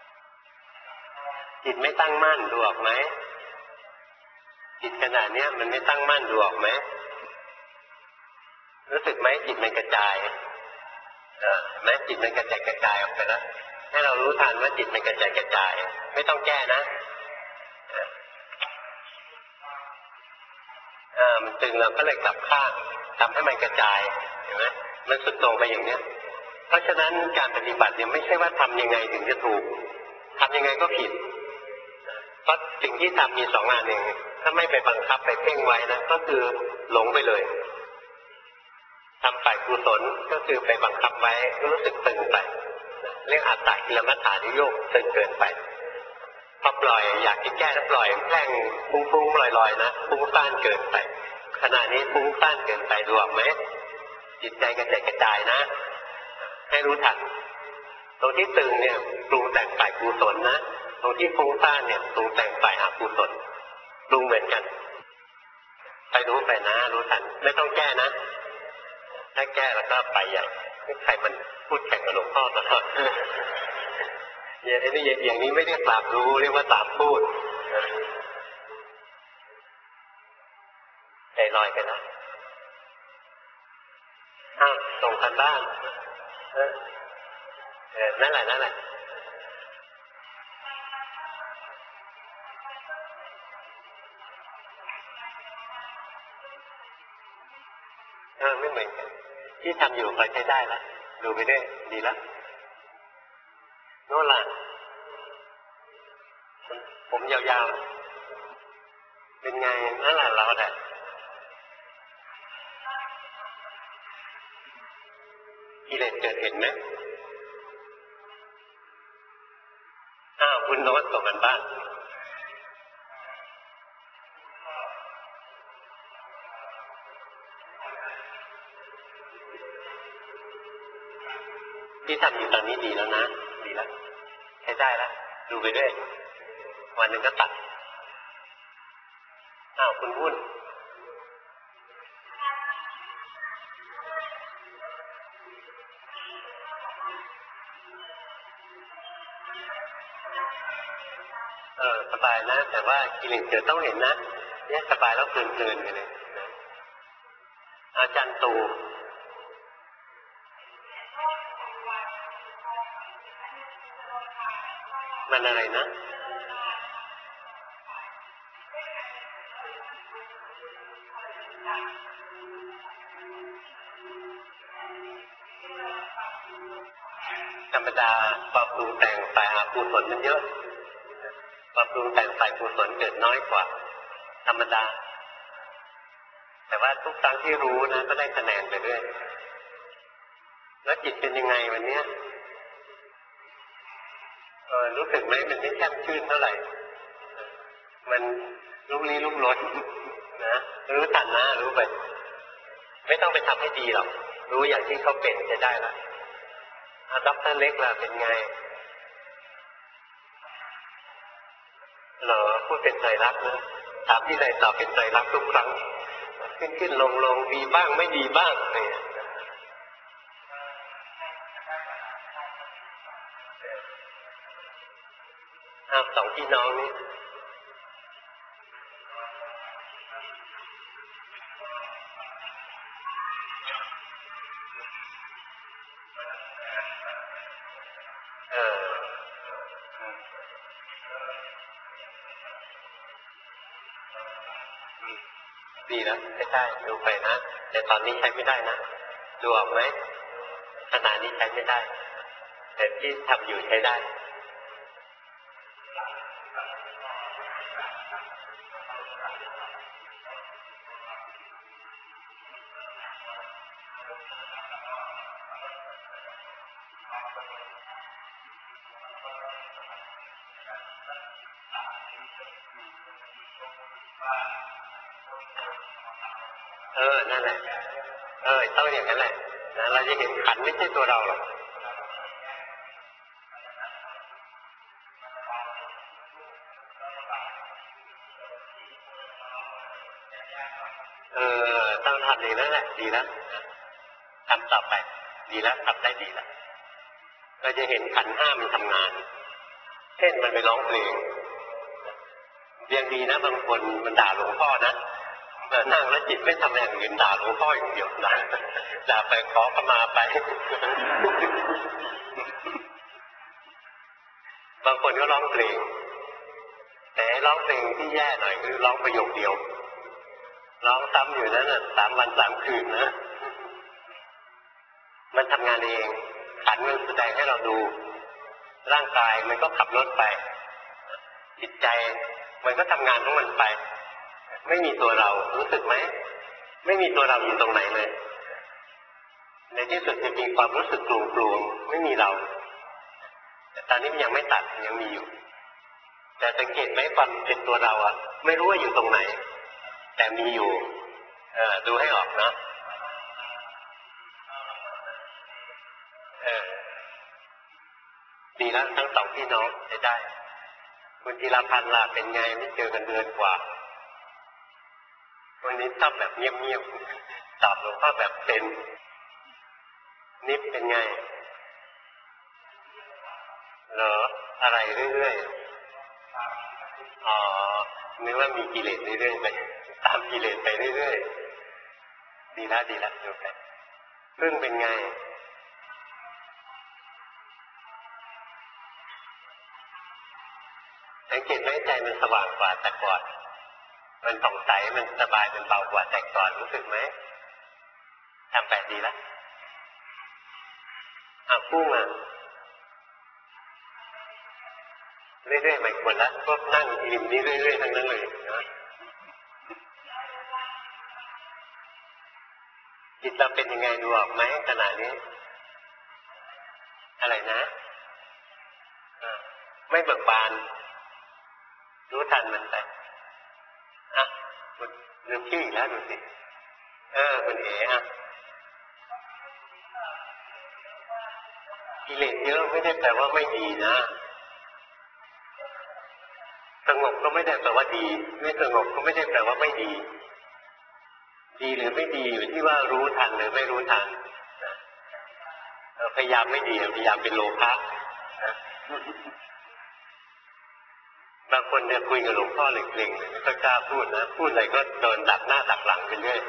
จิตไม่ตั้งมั่นดูออกไหมจิตขณะนี้มันไม่ตั้งมั่นดูออกไหมรู้สึกไหมจิตมันกระจายแม้จิตมันกระจายออกไปแล้วให้เรารู้ทันว่าจิตมันกระจายไม่ต้องแก้นะมันตึงเราก็เลยกลับข้างทำให้มันกระจายเห็นไหมมันสุดโต่งไปอย่างเนี้ยเพราะฉะนั้นการปฏิบัติเนี่ยไม่ใช่ว่าทำยังไงถึงจะถูกทำยังไงก็ผิดเพราะสิ่งที่ทำมี2 อันเองถ้าไม่ไปบังคับไปเพ่งไว้นะก็คือหลงไปเลยทำฝ่ายกุศลก็คือไปบังคับไว้รู้สึกตึงไปเรื่องอัตตกิลมัฏฐานิโยคตึงเกินไปพอปล่อยอยากจะแก้แล้วปล่อยแกล้งฟุ้งๆลอยๆนะฟุ้งซ่านเกินไปขณะนี้ฟุ้งซ่านเกินไปดูออกไหมจิตใจกระจายนะให้รู้ทันตรงที่ตึงเนี่ยปรุงแต่งฝ่ายกุศลนะตรงที่ฟุ้งซ่านเนี่ยปรุงแต่งฝ่ายอกุศลปรุงเหมือนกันไปรู้ไปนะรู้ทันไม่ต้องแก้นะถ้าแก้แล้วก็ไปใหญ่ใครมันพูดแข่งกับหลวงพ่อตลอดอย่างนี้ไม่เรียกตามรู้เรียกว่าตามพูดใจลอยกันนะส่งกันบ้านนั่นแหละไม่เหมือนกันที่ทำอยู่พอใช้ได้แล้วดูไปได้ดีแล้วโน่นล่ะผมยาวๆเป็นไงนั่นแหละเราแหละกิเลสเกิดเห็นไหมคุณโน้ตส่งกันบ้านที่ทำอยู่ตอนนี้ดีแล้วนะดีแล้วใช้ได้แล้วดูไปด้วยวันหนึ่งก็ตัดคุณวุ่นสบายนะแต่ว่ากิเลสเกิดต้องเห็นนะเนี่ยสบายแล้วเพลินๆไปเลยอาจารย์ตูมันอะไรนะธรรมดาความปรุงแต่งฝ่ายอกุศลมันเยอะความปรุงแต่งฝ่ายกุศลเกิดน้อยกว่าธรรมดาแต่ว่าทุกครั้งที่รู้นะก็ได้คะแนนไปเรื่อยแล้วจิตเป็นยังไงวันนี้รู้สึกไหมมันไม่แช่มชื่นเท่าไหร่มันลุกลี้ลุกลนนะรู้ทันนะรู้ไปไม่ต้องไปทำให้ดีหรอกรู้อย่างที่เขาเป็นจะได้ละด็อกเตอร์เล็กล่ะเป็นไงเหรอพูดเป็นใจรักนะถามที่ใดตอบเป็นใจรักทุกครั้งขึ้นลงดีบ้างไม่ดีบ้างเนี่ยสองพี่น้องนี่ดีแล้วไม่ใช่ดูไปนะแต่ตอนนี้ใช้ไม่ได้นะดูออกไหมขณะนี้ใช้ไม่ได้แต่ที่ทำอยู่ใช้ได้นั่นแหละต้องอย่างนั้นแหละนะเราจะเห็นขันไม่ใช่ตัวเราหรอกต้องทำอย่างนั้นแหละดีแล้วทำต่อไปดีแล้วทำได้ดีแล้วเราจะเห็นขันห้ามันทำงานเช่นมันไปร้องเพลงยังดีนะบางคนมันด่าหลวงพ่อนะนั่งแล้วจิตไม่ทำอย่างอื่นด่าหลวงพ่ออย่างเดียวด่าไปขอขมาไปบางคนก็ร้องเพลงแต่ร้องเพลงที่แย่หน่อยคือร้องประโยคเดียวร้องซ้ำอยู่นั้น3 วัน 3 คืนนะมันทำงานเองขันมันแสดงให้เราดูร่างกายมันก็ขับรถไปจิตใจมันก็ทำงานของมันไปไม่มีตัวเรารู้สึกไหมไม่มีตัวเราอยู่ตรงไหนเลยในที่สุดจะมีความรู้สึกกลัวๆไม่มีเราแต่ตอนนี้มันยังไม่ตัดยังมีอยู่แต่สังเกตไหมความเป็นตัวเราไม่รู้ว่าอยู่ตรงไหนแต่มีอยู่ดูให้ออกนะดีแล้วทั้งสองพี่น้องได้คุณธีรพันธ์ล่ะเป็นไงไม่เจอกันเดือนกว่าวันนี้ชอบแบบเงียบๆตอบหลวงพ่อแบบเป็นนิพเป็นไงเหรออะไรเรื่อยๆนึกว่ามีกิเลสเรื่อยๆไปตามกิเลสไปเรื่อยๆดีแล้วดูไปเรื่องเป็นไงสังเกตไหมใจมันสว่างกว่าแต่ก่อนมันผ่องใสมันสบายมันเบากว่าแต่ก่อนรู้สึกไหมทำแบบดีแล้วกู้มาเรื่อยๆใหม่คนละพวกนั่งริมนี้เรื่อยๆทั้งนั้นเลยนะจิตเราเป็นยังไงดูออกไหมขณะนี้อะไรนะไม่เบิกบานรู้ทันมันไปลืมชื่ออีกแล้วดูสิมันกิเลสเยอะไม่ได้แปลว่าไม่ดีนะสงบก็ไม่ได้แปลว่าดีไม่สงบก็ไม่ได้แปลว่าไม่ดีดีหรือไม่ดีอยู่ที่ว่ารู้ทันหรือไม่รู้ทันพยายามไม่ดีพยายามเป็นโลภะคนเนี่ยคุยกับหลวงพ่อหลีกเลี่ยงไม่ค่อยกล้าพูดนะพูดอะไรก็โดนดักหน้าดักหลังไปเรื่อย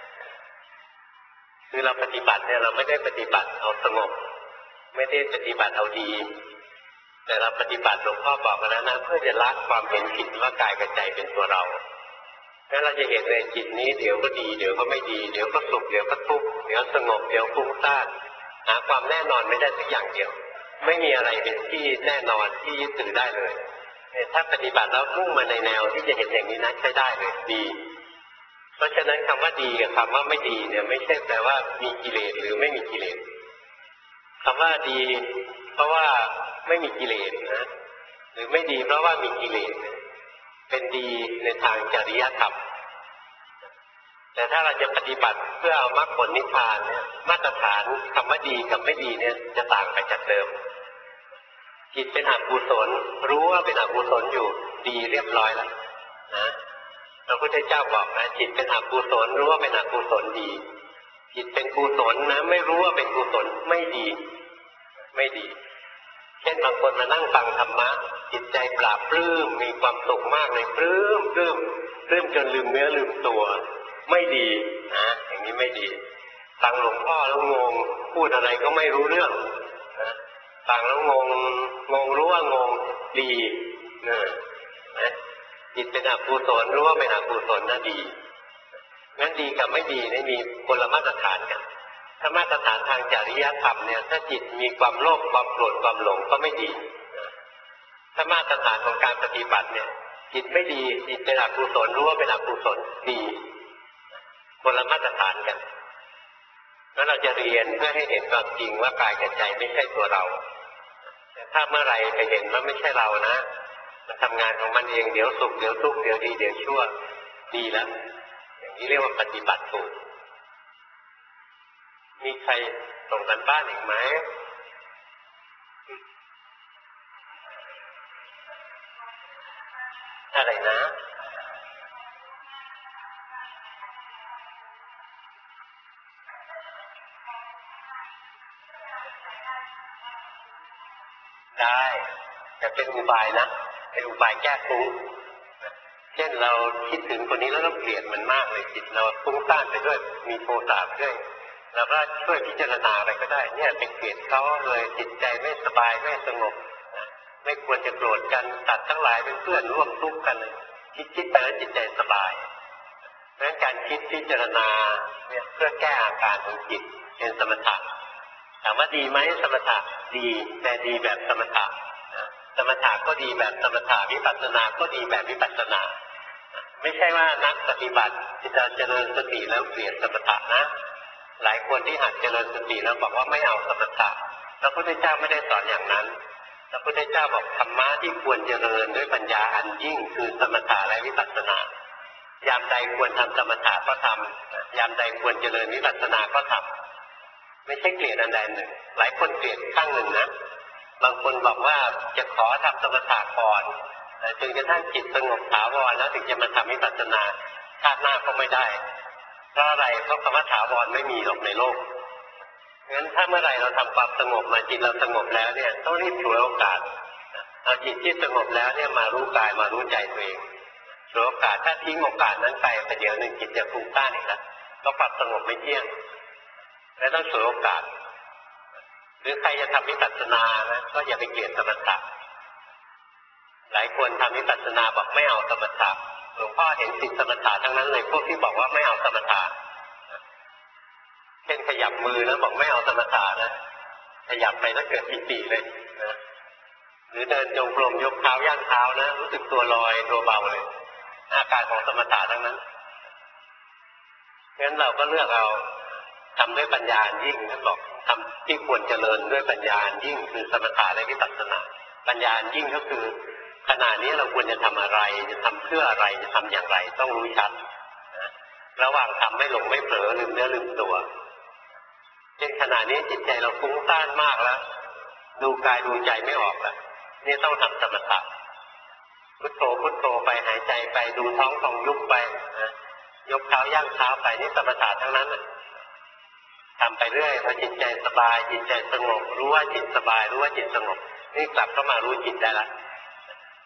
คือเราปฏิบัติเนี่ยเราไม่ได้ปฏิบัติเอาสงบไม่ได้ปฏิบัติเอาดีแต่เราปฏิบัติหลวงพ่อบอกกันแล้วนะเพื่อจะละความเห็นผิดว่ากายกับใจเป็นตัวเราแล้วเราจะเห็นในจิตนี้เดี๋ยวก็ดีเดี๋ยวก็ไม่ดีเดี๋ยวก็สุขเดี๋ยวก็ทุกข์เดี๋ยวสงบเดี๋ยวฟุ้งซ่านหาความแน่นอนไม่ได้สักอย่างเดียวไม่มีอะไรเป็นที่แน่นอนที่ยึดถือได้เลยถ้าปฏิบัติแล้วมุ่งมาในแนวที่จะเห็นอย่างนี้นะใช้ได้เลยดีเพราะฉะนั้นคำว่าดีกับคำว่าไม่ดีเนี่ยไม่ใช่แปลว่ามีกิเลสหรือไม่มีกิเลสคำว่าดีเพราะว่าไม่มีกิเลสนะหรือไม่ดีเพราะว่ามีกิเลสเป็นดีในทางจริยธรรมแต่ถ้าเราจะปฏิบัติเพื่อเอามรรคผลนิพพานเนี่ยมาตรฐานคำว่าดีกับไม่ดีเนี่ยจะต่างไปจากเดิมจิตเป็นอกุศลรู้ว่าเป็นอกุศลอยู่ดีเรียบร้อยแล้วนะพระพุทธเจ้าบอกนะจิตเป็นอกุศลรู้ว่าเป็นอกุศลดีจิตเป็นกุศลนะไม่รู้ว่าเป็นกุศลไม่ดีไม่ดีเช่นบางคนมานั่งฟังธรรมะจิตใจปราบปลื้มมีความสุขมากเลยปลื้มจนลืมเนื้อลืมตัวไม่ดีนะอย่างนี้ไม่ดีฟังหลวงพ่อแล้วงงพูดอะไรก็ไม่รู้เรื่องนะฟังแล้วงงรู้ว่างงดีนะจิตเป็นอกุศลรู้ว่าเป็นอกุศลน่ะดีงั้นดีกับไม่ดีนี่มีคนละมาตรฐานกันถ้ามาตรฐานทางจริยธรรมเนี่ยถ้าจิตมีความโลภความโกรธความหลงก็ไม่ดีถ้ามาตรฐานของการปฏิบัติเนี่ยจิตไม่ดีจิตเป็นอกุศลรู้ว่าเป็นอกุศลดีคนละมาตรฐานกันแล้วเราจะเรียนเพื่อให้เห็นความจริงว่ากายกับใจไม่ใช่ตัวเราถ้าเมื่อไหร่ไปเห็นว่าไม่ใช่เรานะมันทำงานของมันเองเดี๋ยวสุขเดี๋ยวทุกข์เดี๋ยวดีเดี๋ยวชั่วดีแล้วอย่างนี้เรียกว่าปฏิบัติถูกมีใครส่งกันบ้านอีกไหมอะไรนะได้แต่เป็นอุบายนะเป็นอุบายแก้ทุกข์เช่นเราคิดถึงคนนี้แล้วเราเกลียดมันมากเลยจิตเราฟุ้งซ่านไปด้วยมีโทสะด้วยเราก็ช่วยพิจารณาอะไรก็ได้เนี่ยเป็นเกลียดเขาเลยจิตใจไม่สบายไม่สงบไม่ควรจะโกรธกันตัดทั้งหลายเป็นเพื่อนร่วมทุกข์กันคิดไปแล้วจิตใจสบายเพราะฉะนั้นการคิดพิจารณาเนี่ยเพื่อแก้อาการของจิตเป็นสมถะถามว่าดีไหมสมถะดีแต่ดีแบบสมถะสมถะก็ดีแบบสมถะวิปัสสนาก็ดีแบบวิปัสสนาไม่ใช่ว่านักปฏิบัติจะเจริญสติแล้วเปลี่ยนสมถะนะหลายคนที่หัดเจริญสติแล้วบอกว่าไม่เอาสมถะพระพุทธเจ้าไม่ได้สอนอย่างนั้นพระพุทธเจ้าบอกธรรมะที่ควรเจริญด้วยปัญญาอันยิ่งคือสมถะและวิปัสสนายามใดควรทำสมถะก็ทำยามใดควรเจริญวิปัสสนาก็ทำไม่ใช่เกลียดอันใดหนึ่งหลายคนเกลียดข้างหนึ่งนะบางคนบอกว่าจะขอทำสมถะก่อนจนกระทั่งจิตสงบถาวรแล้วถึงจะมาทำวิปัสสนาชาติหน้าก็ไม่ได้เพราะอะไรเพราะคำว่าถาวรไม่มีหรอกในโลกงั้นถ้าเมื่อไหร่เราทำความสงบมาจิตเราสงบแล้วเนี่ยต้องรีบฉวยโอกาสเอาจิตที่สงบแล้วเนี่ยมารู้กายมารู้ใจตัวเองฉวยโอกาสถ้าทิ้งโอกาสนั้นไปแต่เดี๋ยวหนึ่งจิตจะฟุ้งซ่านอีกแล้วก็ปรับสงบไม่เที่ยงและต้องฉวยโอกาสหรือใครจะทำวิปัสสนานะก็อย่าไปเกลียดสมถะหลายคนทำวิปัสสนาบอกไม่เอาสมถะหลวงพ่อเห็นติดสมถะทั้งนั้นเลยพวกที่บอกว่าไม่เอาสมถะเช่นขยับมือแล้วบอกไม่เอาสมถะนะขยับไปแล้วเกิดปิติเลยนะหรือเดินจงกรมยกเท้าย่างเท้านะรู้สึกตัวลอยตัวเบาเลยอาการของสมถะทั้งนั้นงั้นเราก็เลือกเอาทำด้วยปัญญายิ่งท่านบอกทำที่ควรเจริญด้วยปัญญายิ่งคือสมถะและวิปัสสนาปัญญายิ่งก็คือขณะนี้เราควรจะทำอะไรจะทำเพื่ออะไรจะทำอย่างไรต้องรู้ชัดระหว่างทำไม่หลงไม่เผลอลืมเนื้อลืมตัวเช่นขณะนี้จิตใจเราฟุ้งซ่านมากแล้วดูกายดูใจไม่ออกแล้วนี่ต้องทำสมถะพุทโธพุทโธไปหายใจไปดูท้องของยุบไปยกเท้าย่างเท้าไปนี่สมถะทั้งนั้นทำไปเรื่อยพอจิตใจสบายจิตใจสงบรู้ว่าจิตสบายรู้ว่าจิตสงบนี่กลับเข้ามารู้จิตได้ละ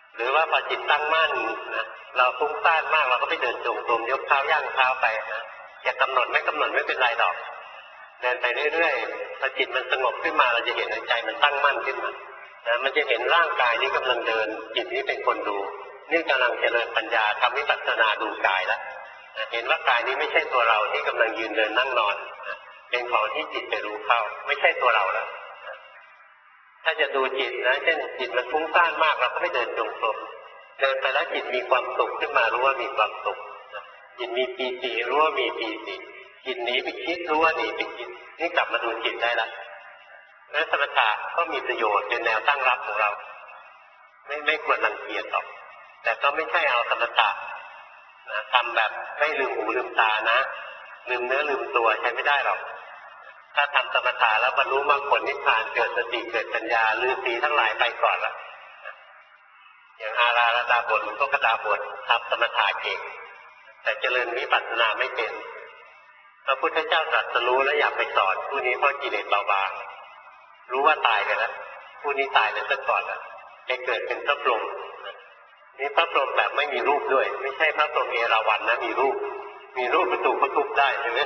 หรือว่าพอจิตตั้งมั่นนะเราฟุ้งซ่านมากเราก็ไปเดินจงกรมยกเท้าย่างเท้าไปนะอย่ากำหนดไม่เป็นไรหรอกเดินไปเรื่อยๆพอจิตมันสงบขึ้นมาเราจะเห็นใจมันตั้งมั่นขึ้นมานะมันจะเห็นร่างกายนี้กำลังเดินจิตนี้เป็นคนดูนี่กำลังเจริญปัญญาทำวิปัสสนาดูกายแล้วเห็นว่ากายนี้ไม่ใช่ตัวเราที่กำลังยืนเดินนั่งนอนเป็นของที่จิตไปรู้เข้าไม่ใช่ตัวเราแล้วถ้าจะดูจิตนะเช่นจิตมันฟุ้งซ่านมากเราก็ไม่เดินจงกรมเดินไปแล้วจิตมีความสุขขึ้นมารู้ว่ามีความสุขจิตมีปีติรู้ว่ามีปีติจิตหนีไปคิดรู้ว่าหนีไปคิดนี่กลับมาดูจิตได้ละนั้นสมถะก็มีประโยชน์เป็นแนวตั้งรับของเราไม่ควรรังเกียจหรอกแต่ก็ไม่ใช่เอาสมถะนะทำแบบไม่ลืมหูลืมตานะลืมเนื้อลืมตัวใช้ไม่ได้หรอกถ้าทำสมถะแล้วบรรลุมรรคผลนิพพานเกิดสติเกิดปัญญาฤาษีทั้งหลายไปก่อนละอย่างอาราลดาบทก็กระดาบททำสมถะเก่งแต่เจริญวิปัสสนาไม่เป็นพระพุทธเจ้าตรัสรู้แล้วอยากไปสอนผู้นี้เพราะกิเลสเบาบางรู้ว่าตายไปแล้วผู้นี้ตายไปซะก่อนแล้วไปเกิดเป็นพระพรหมนี่พระพรหมแบบไม่มีรูปด้วยไม่ใช่พระพรหมเอราวัณนะมีรูปประตูเขาทุบได้ใช่ไหม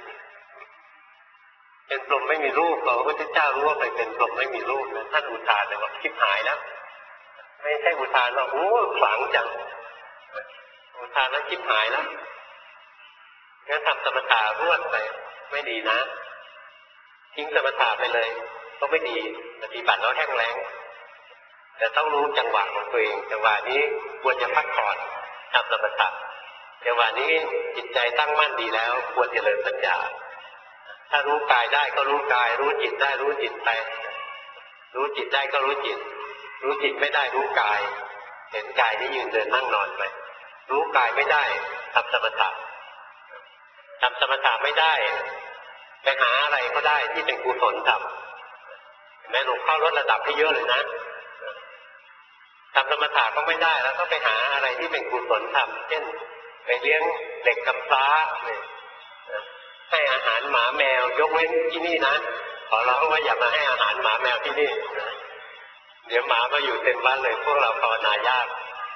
เป็นพรหมไม่มีรูปพระพุทธเจ้ารู้ว่าไปเป็นพรหมไม่มีรูปนะท่านอุทานเลยว่าชิบหายแล้วไม่ใช่อุทานว่าโอ้ขลังจังอุทานแล้วชิบหายแล้วงั้นทำสมถะรวดไปไม่ดีนะทิ้งสมถะไปเลยก็ไม่ดีปฏิบัติแล้วแห้งแล้งแต่ต้องรู้จังหวะของตัวเองจังหวะนี้ควรจะพักผ่อนทำสมถะจังหวะนี้จิตใจตั้งมั่นดีแล้วควรเจริญปัญญาถ้ารู้กายได้ก็รู้กายรู้จิตได้รู้จิตไปรู้จิตได้ก็รู้จิตรู้จิตไม่ได้รู้กายเห็นกายที่ยืนเดินนั่งนอนไปรู้กายไม่ได้ทำสมถะทำสมถะไม่ได้ไปหาอะไรก็ได้ที่เป็นกุศลทำแม้หลวงพ่อลดระดับให้เยอะเลยนะทำสมถะก็ไม่ได้แล้วก็ไปหาอะไรที่เป็นกุศลทำเช่นไปเลี้ยงเด็กกำพร้าให้อาหารหมาแมวยกเว้นที่นี่นะขอร้องว่าอย่ามาให้อาหารหมาแมวที่นี่เดี๋ยวหมามาอยู่เต็มบ้านเลยพวกเราภาวนายาก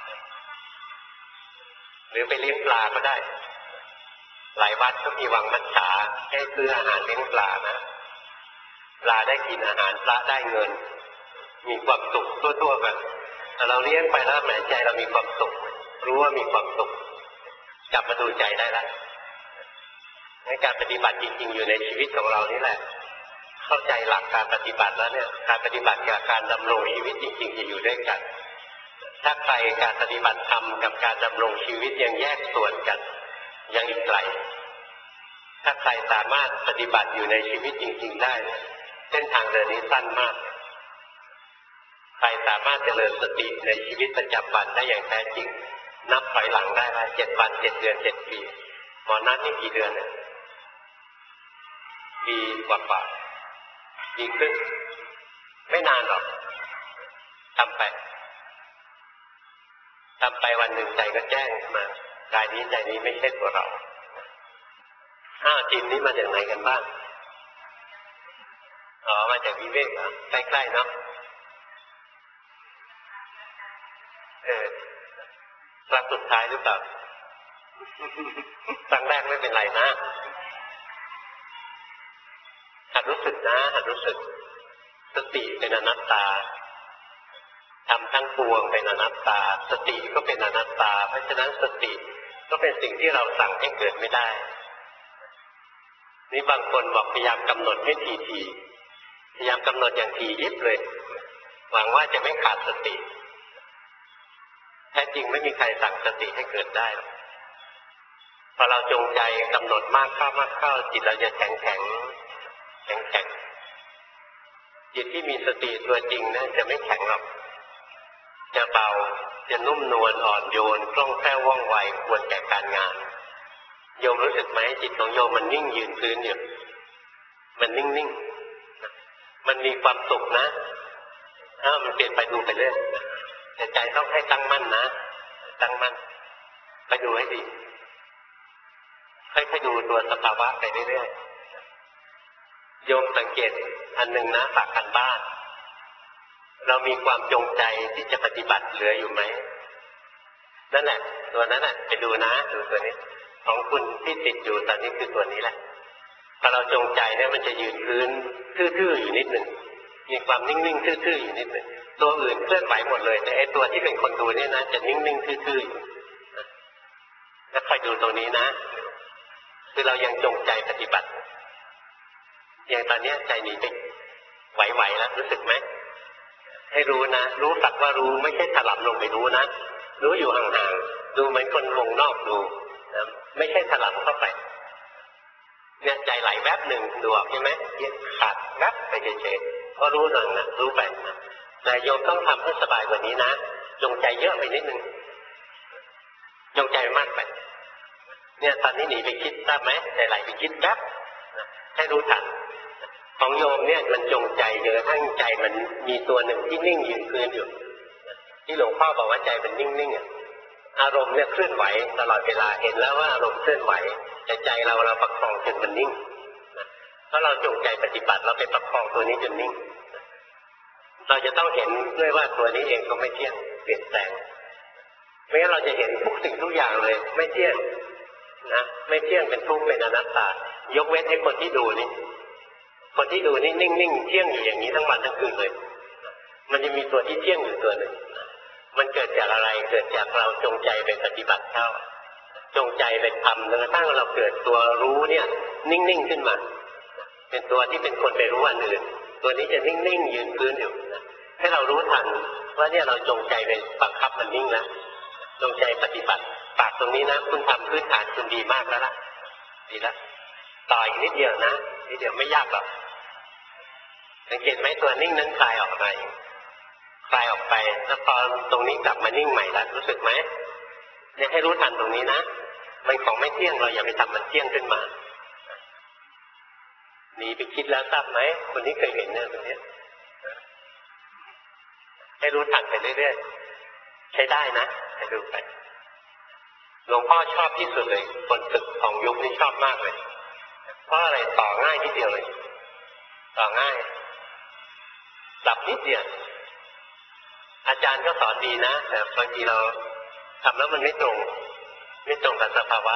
หรือไปเลี้ยงปลาก็ได้หลายวัดก็มีวังมัจฉาให้ซื้ออาหารเลี้ยงปลานะปลาได้กินอาหารปลาได้เงินมีความสุขทั่วๆกันแต่เราเลี้ยงไปแล้วแหมใจเรามีความสุขรู้ว่ามีความสุขกลับมาดูใจได้แล้วในการปฏิบัติจริงๆอยู่ในชีวิตของเรานี่แหละเข้าใจหลักการปฏิบัติแล้วเนี่ยการปฏิบัติกับการดำรงชีวิตจริงๆจะอยู่ด้วยกันถ้าใครการปฏิบัติธรรมกับการดำรงชีวิตยังแยกส่วนกันยังอีกไกลถ้าใครสามารถปฏิบัติอยู่ในชีวิตจริงๆได้เส้นทางเดินนี้สั้นมากใครสามารถเจริญสติในชีวิตประจำวันได้อย่างแท้จริงนับถอยหลังได้ว่า7 วัน 7 เดือน 7 ปีหมอนัดนี่กี่เดือนเนี่ยปีกว่าดีขึ้นไม่นานหรอกทำไปวันหนึ่งใจก็แจ้งมากายนี้ใจนี้ไม่ใช่ตัวเราจิตนี้มาจากไหนกันบ้างมาจากวิเวกใกล้ๆเนาะครั้งสุดท้ายหรือเปล่าครั้งแรกไม่เป็นไรนะหัดรู้สึกนะหัดรู้สึกสติเป็นอนัตตาทำทั้งปวงเป็นอนัตตาสติก็เป็นอนัตตาเพราะฉะนั้นสติก็เป็นสิ่งที่เราสั่งให้เกิดไม่ได้นี่บางคนบอกพยายามกำหนดให้ทีพยายามกำหนดอย่างถี่ยิบเลยหวังว่าจะไม่ขาดสติแท้จริงไม่มีใครสั่งสติให้เกิดได้พอเราจงใจกำหนดมากเข้าจิตเราจะแข็งจิตที่มีสติตัวจริงนะจะไม่แข็งหรอกจะเบาจะนุ่มนวลอ่อนโยนคล่องแคล่วว่องไวควรแก่การงานโยมรู้สึกไหมจิตของโยมมันนิ่งยืนพื้นอยู่มันนิ่งมันมีความสุขนะมันเปลี่ยนไปดูไปเรื่อยแต่ใจต้องให้ตั้งมั่นนะตั้งมั่นไปดูให้ดีค่อยๆดูตัวสภาวะไปเรื่อยๆโยมสังเกตอันหนึ่งนะฝากกันบ้านเรามีความจงใจที่จะปฏิบัติเหลืออยู่ไหมนั่นแหละตัวนั้นน่ะไปดูนะดูตัวนี้ของคุณที่ติดอยู่ตอนนี้คือตัวนี้แหละพอเราจงใจเนี่ยมันจะยืนพื้นทื่อๆอยู่นิดหนึ่งมีความนิ่งๆทื่อๆอยู่นิดหนึ่งตัวอื่นเคลื่อนไหวหมดเลยแต่ไอ้ตัวที่เป็นคนดูเนี่ยนะจะนิ่งๆทื่อๆอยู่แล้วคอยดูตรงนี้นะคือเรายังจงใจปฏิบัติอย่างตอนนี้ใจหนีไปไหวๆแล้วรู้สึกไหมให้รู้นะรู้สักว่ารู้ไม่ใช่ถลำลงไปรู้นะรู้อยู่ห่างๆดูเหมือนคนวงนอกดูนะไม่ใช่ถลำเข้าไปเนี่ยใจไหลแวบหนึ่งดูออกใช่ไหมขาดแวบไปเฉยๆก็รู้หน่อยนะรู้ไปนะแต่โยมต้องทำให้สบายกว่านี้นะจงใจเยอะไปนิดนึงจงใจมากไปเนี่ยตอนนี้หนีไปคิดทราบไหมใจไหลไปคิดแวบให้รู้ทันของโยมเนี่ยมันจงใจจนกระทั่งใจมันมีตัวหนึ่งที่นิ่งยืนพื้นอยู่ที่หลวงพ่อบอกว่าใจมันนิ่งๆอารมณ์เนี่ยเคลื่อนไหวตลอดเวลาเห็นแล้วว่าอารมณ์เคลื่อนไหวแต่ใจเราประคองจนมันนิ่งถ้าเราจงใจปฏิบัติเราไปประคองตัวนี้จนนิ่งเราจะต้องเห็นด้วยว่าตัวนี้เองก็ไม่เที่ยงเปลี่ยนแปลงไม่งั้นเราจะเห็นทุกสิ่งทุกอย่างเลยไม่เที่ยงนะไม่เที่ยงเป็นทุกข์เป็นอนัตตายกเว้นให้คนที่ดูนี่คนที่ดูนี่นิ่งๆเที่ยงอยู่อย่างนี้ทั้งวันทั้งคืนเลยมันจะมีตัวที่เที่ยงอยู่ตัวหนึ่งมันเกิดจากอะไรเกิดจากเราจงใจไปปฏิบัติเข้าจงใจไปทำจนกระทั่งเราเกิดตัวรู้เนี่ยนิ่งๆขึ้นมาเป็นตัวที่เป็นคนไปรู้อันอื่นตัวนี้จะนิ่งๆยืนพื้นอยู่ให้เรารู้ทันว่าเนี่ยเราจงใจไปบังคับมันนิ่งแล้วจงใจปฏิบัติฝากตรงนี้นะคุณทำพื้นฐานคุณดีมากแล้วล่ะดีแล้วต่ออีกนิดเดียวนะนิดเดียวไม่ยากหรอกสังเกตไหมตัวนิ่งนั้นคลายออกไปแล้วพอตรงนี้กลับมานิ่งใหม่แล้วรู้สึกไหมเนี่ยให้รู้ทันตรงนี้นะมันของไม่เที่ยงเราอย่าไปทำมันเที่ยงขึ้นมาหนีไปคิดแล้วทราบไหมคนนี้เคยเห็นเนี่ยตรงนี้ให้รู้ทันไปเรื่อยๆใช้ได้นะให้ดูไปหลวงพ่อชอบที่สุดเลยคนฝึกของยุคนี้ชอบมากเลยเพราะอะไรต่อง่ายนิดเดียวเลยต่อง่ายหลับนิดเดียวอาจารย์ก็สอนดีนะแต่บางทีเราทำแล้วมันไม่ตรงกับสภาวะ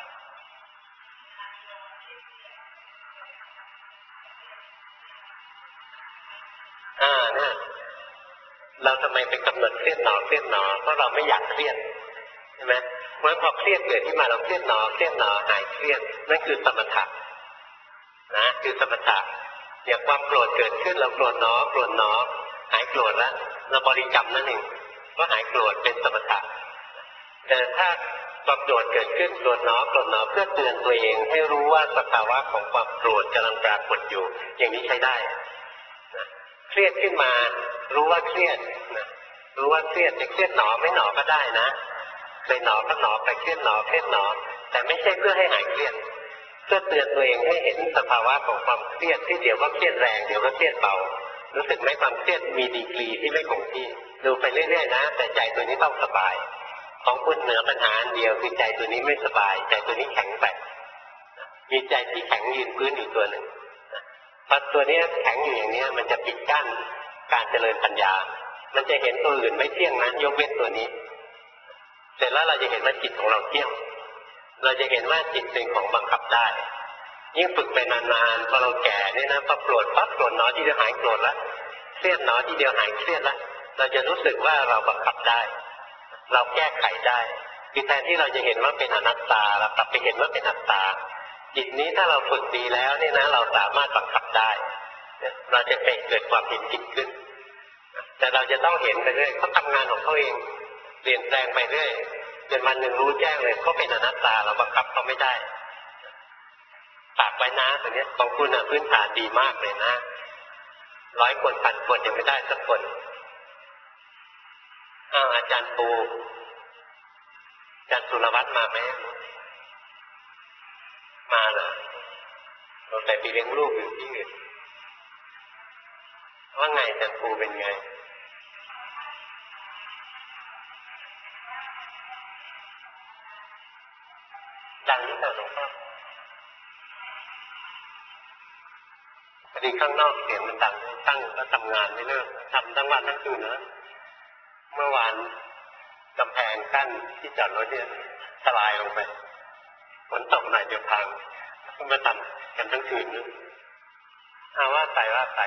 นะเราทำไมไปกำหนดเครียดหนอเพราะเราไม่อยากเครียดใช่ไหมเพราะพอเครียดเกิดที่มาเราเครียดหนอหายเครียดนั่นคือสมถะนะคือสมถะอย่างความโกรธเกิดขึ้นเราโกรธหนอหายโกรธแล้วเราบริกรรมนั่นเองก็หายโกรธเป็นสมถะแต่ถ้าความโกรธเกิดขึ้นโกรธหนอเพื่อเตือนตัวเองให้รู้ว่าสภาวะของความโกรธกำลังปรากฏอยู่อย่างนี้ใช้ได้เครียดขึ้นมารู้ว่าเครียดรู้ว่าเครียดจะเครียดหนอไม่หนอก็ได้นะเคยหนอก็หนอไปเครียดหนอแต่ไม่ใช่เพื่อให้หายเครียดเพื่อเตือนตัวเองให้เห็นสภาวะของความเครียดที่เดี๋ยวก็เครียดแรงเดี๋ยวก็เครียดเบารู้สึกไหมความเครียดมีดีกรีที่ไม่คงที่ดูไปเรื่อยๆนะแต่ใจตัวนี้ต้องสบายของคุณเหนือปัญหาเดียวคือใจตัวนี้ไม่สบายใจตัวนี้แข็งไปมีใจที่แข็งยืนพื้นอยู่ตัวหนึ่งพอตัวนี้แข็งอยู่อย่างนี้มันจะปิดกั้นการเจริญปัญญามันจะเห็นตัวอื่นไม่เที่ยงนะยกเว้นตัวนี้เสร็จแล้วเราจะเห็นว่าจิตของเราเที่ยงเราจะเห็นว่าจิตเป็นของบังคับได้ยิ่งฝึกไปนานๆพอเราแก่เนี่ยนะพอโกรธปั๊บโกรธหนอที่เดียวหายโกรธแล้วเครียดหนอที่เดียวหายเครียดแล้วเราจะรู้สึกว่าเราบังคับได้เราแก้ไขได้คือแทนที่เราจะเห็นว่าเป็นอนัตตาเรากลับไปเห็นว่าเป็นอัตตาจิตนี้ถ้าเราฝึกดีแล้วเนี่ยนะเราสามารถบังคับได้เราจะเกิดความเห็นผิดขึ้นแต่เราจะต้องเห็นไปเรื่อยเขาทำงานของเขาเองเปลี่ยนแปลงไปเรื่อยจนวันหนึ่งรู้แจ้งเลยเขาเป็นอนัตตาเราบังคับเขาไม่ได้ฝากไว้นะตัวนี้ของคุณพื้นฐานดีมากเลยนะ100 คน1,000 คนยังไม่ได้สักคนอาจารย์ปูอาจารย์สุรวัตรมาไหมมาเหรอเราแต่ไปเลี้ยงลูกอยู่ที่อื่นว่าไงอาจารย์ปูเป็นไงดังนี้ค่ะหลวงพ่อพอดีข้างนอกเสียงมันดังตั้งก็ทำงานไม่เลิกทำทั้งวันทั้งคืนนะเมื่อวานกำแพงกั้นที่จอดรถเนี่ยทลายลงไปฝนตกหน่อยเดี๋ยวพังก็มาทำกันทั้งคืนนึกว่าไป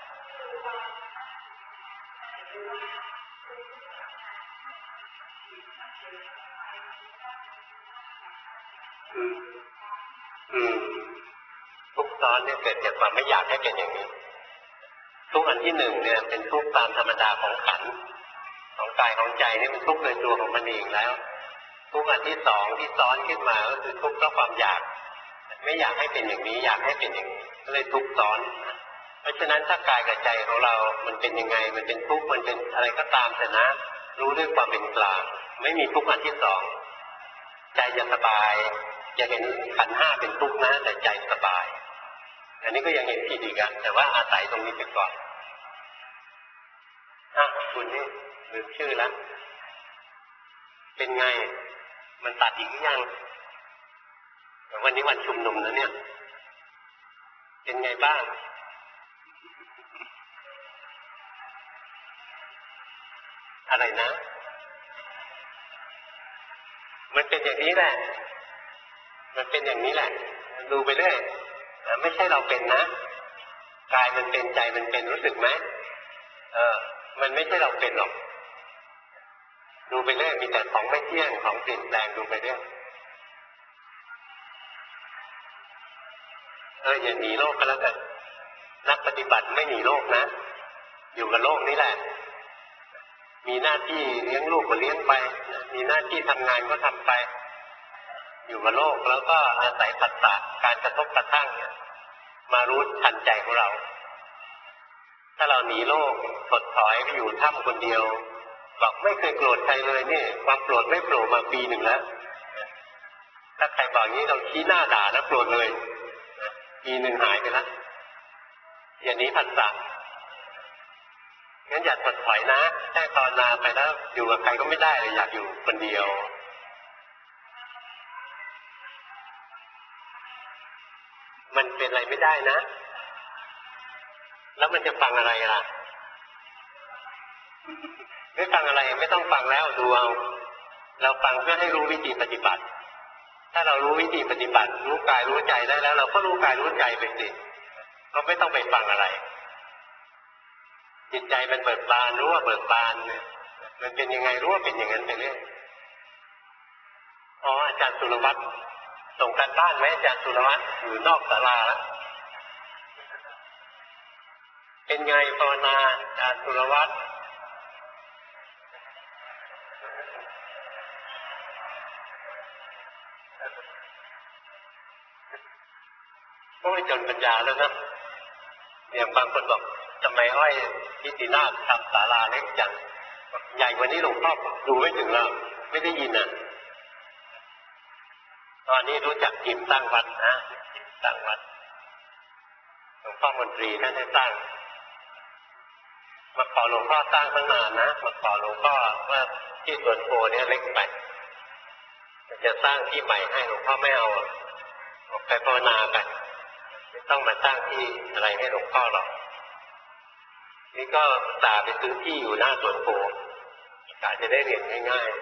ทุกซ้อนเนี่ยเกิดจากความไม่อยากให้เป็นอย่างนี้ทุกอันที่หนึ่งเนี่ยเป็นทุกตามธรรมดาของขันธ์ของกายของใจนี่มันทุกในตัวของมันเองแล้วทุกอันที่สองที่ซ้อนขึ้นมาก็คือทุกข์เพราะความอยากไม่อยากให้เป็นอย่างนี้อยากให้เป็นอย่างนี้ก็เลยทุกข์ซ้อนเพราะฉะนั้นถ้ากายกับใจของเรามันเป็นยังไงมันเป็นทุกข์มันเป็นอะไรก็ตามแต่นะรู้ด้วยความเป็นกลางไม่มีทุกข์อันที่สองใจจะสบายจะเห็นขันธ์ห้าเป็นทุกข์นะแต่ใจสบายอันนี้ก็ยังเห็นผิดอีกอะแต่ว่าอาศัยตรงนี้ไปก่อนคุณนี่ลืมชื่อแล้วเป็นไงมันตัดอีกหรือยังวันนี้วันชุมนุมนะเนี่ยเป็นไงบ้างอะไรนะมันเป็นอย่างนี้แหละมันเป็นอย่างนี้แหละดูไปเรื่อยไม่ใช่เราเป็นนะกายมันเป็นใจมันเป็นรู้สึกไหมมันไม่ใช่เราเป็นหรอกดูไปเรื่อยมีแต่ของไม่เที่ยงของเปลี่ยนแปลงดูไปเรื่อยอย่าหนีโลกก็แล้วกันนักปฏิบัติไม่หนีโลกนะอยู่กับโลกนี้แหละมีหน้าที่เลี้ยงลูกก็เลี้ยงไปมีหน้าที่ทำงานก็ทำไปอยู่กับโลกแล้วก็อาศัยผัสสะการกระทบกระทั่งมารู้ทันใจของเราถ้าเราหนีโลกถดถอยไปอยู่ถ้ำคนเดียวบอกไม่เคยโกรธใครเลยนี่ความโกรธไม่โผล่มาปีหนึ่งแล้วถ้าใครบอกงี้เราชี้หน้าด่าแล้วโกรธเลยปีหนึ่งหายไปแล้วอย่างนี้ผัสสะงั้นอย่าถดถอยนะแค่ภาวนาไปแล้วอยู่กับใครก็ไม่ได้เลยอยากอยู่คนเดียวมันเป็นอะไรไม่ได้นะแล้วมันจะฟังอะไรล่ะไม่ฟังอะไรไม่ต้องฟังแล้วดูเอาเราฟังเพื่อให้รู้วิธีปฏิบัติถ้าเรารู้วิธีปฏิบัติรู้กายรู้ใจได้แล้วเราก็รู้กายรู้ใจไปสิเราไม่ต้องไปฟังอะไรจิตใจมันเบิกบานรู้ว่าเบิกบานมันเป็นยังไงรู้ว่าเป็นอย่างนั้นไปเรื่อยอาจารย์สุรวัตรส่งการบ้านไหมอาจารย์สุรวัตรอยู่นอกศาลาแล้วเป็นไงภาวนาอาจารย์สุรวัตรโอ้ยจนปัญญาแล้วนะอย่างบางคนบอกทำไมอ้อยพิธีนาถทำศาลาเล็กจังใหญ่กว่านี้หลวงพ่อดูไม่ถึงแล้วไม่ได้ยินอ่ะตอนนี้รู้จักทีมตั้งวัดนะตั้งวัดหลวงพ่อมนตรีท่านให้ตั้งมาขอหลวงพ่อตั้งตั้งนานนะมาขอหลวงพ่อว่าที่สวนโพเนี่ยเล็กไปจะสร้างที่ใหม่ให้หลวงพ่อไม่เอาไปภาวนาไปไม่ต้องมาสร้างที่อะไรให้หลวงพ่อหรอกนี่ก็ตาไปซื้อที่อยู่หน้าสวนโพกะจะได้เรียนง่าย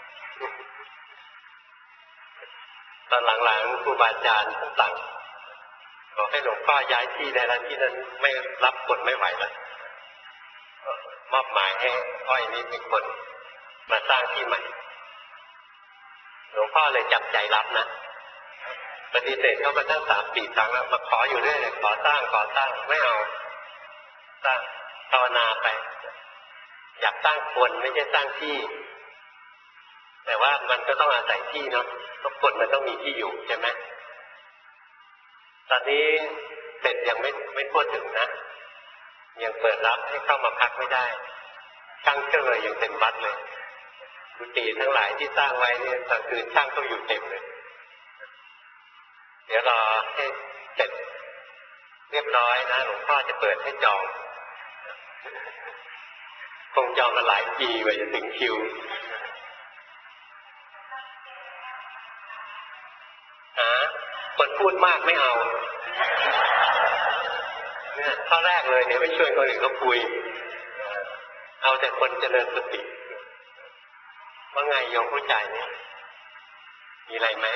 ๆตอนหลังๆครูบาอาจารย์ท่านสั่งบอกให้หลวงพ่อย้ายที่ได้แล้วที่นั้นไม่รับคนไม่ไหวแล้วมอบหมายให้อ้อยนี้เป็นคนมาสร้างที่ใหม่หลวงพ่อเลยจับใจรับนะปฏิเสธเข้ามาตั้ง3-4 ครั้งแล้วมาขออยู่เรื่อยขอสร้างไม่เอาสร้างภาวนาไปอยากสร้างคนไม่ใช่สร้างที่แต่ว่ามันก็ต้องอาศัยที่เนาะทุกคนมันต้องมีที่อยู่ใช่ไหมตอนนี้เสร็จยังไม่ทั่วถึงนะยังเปิดรับให้เข้ามาพักไม่ได้ช่างเชื่อยังเต็มวัดเลยกุฏิทั้งหลายที่สร้างไว้เนี่ยกลางคืนช่างต้องอยู่เต็มเลยเดี๋ยวรอให้เสร็จเรียบร้อยนะหลวงพ่อจะเปิดให้จองคงจองกันหลายปีกว่าจะถึงคิวคนพูดมากไม่เอาเนี่ยข้อแรกเลยเนี่ยไม่ชวนคนอื่นเขาคุยเอาแต่คนเจริญสติว่าไงโยมผู้ใจเนี่ยมีอะไรไหม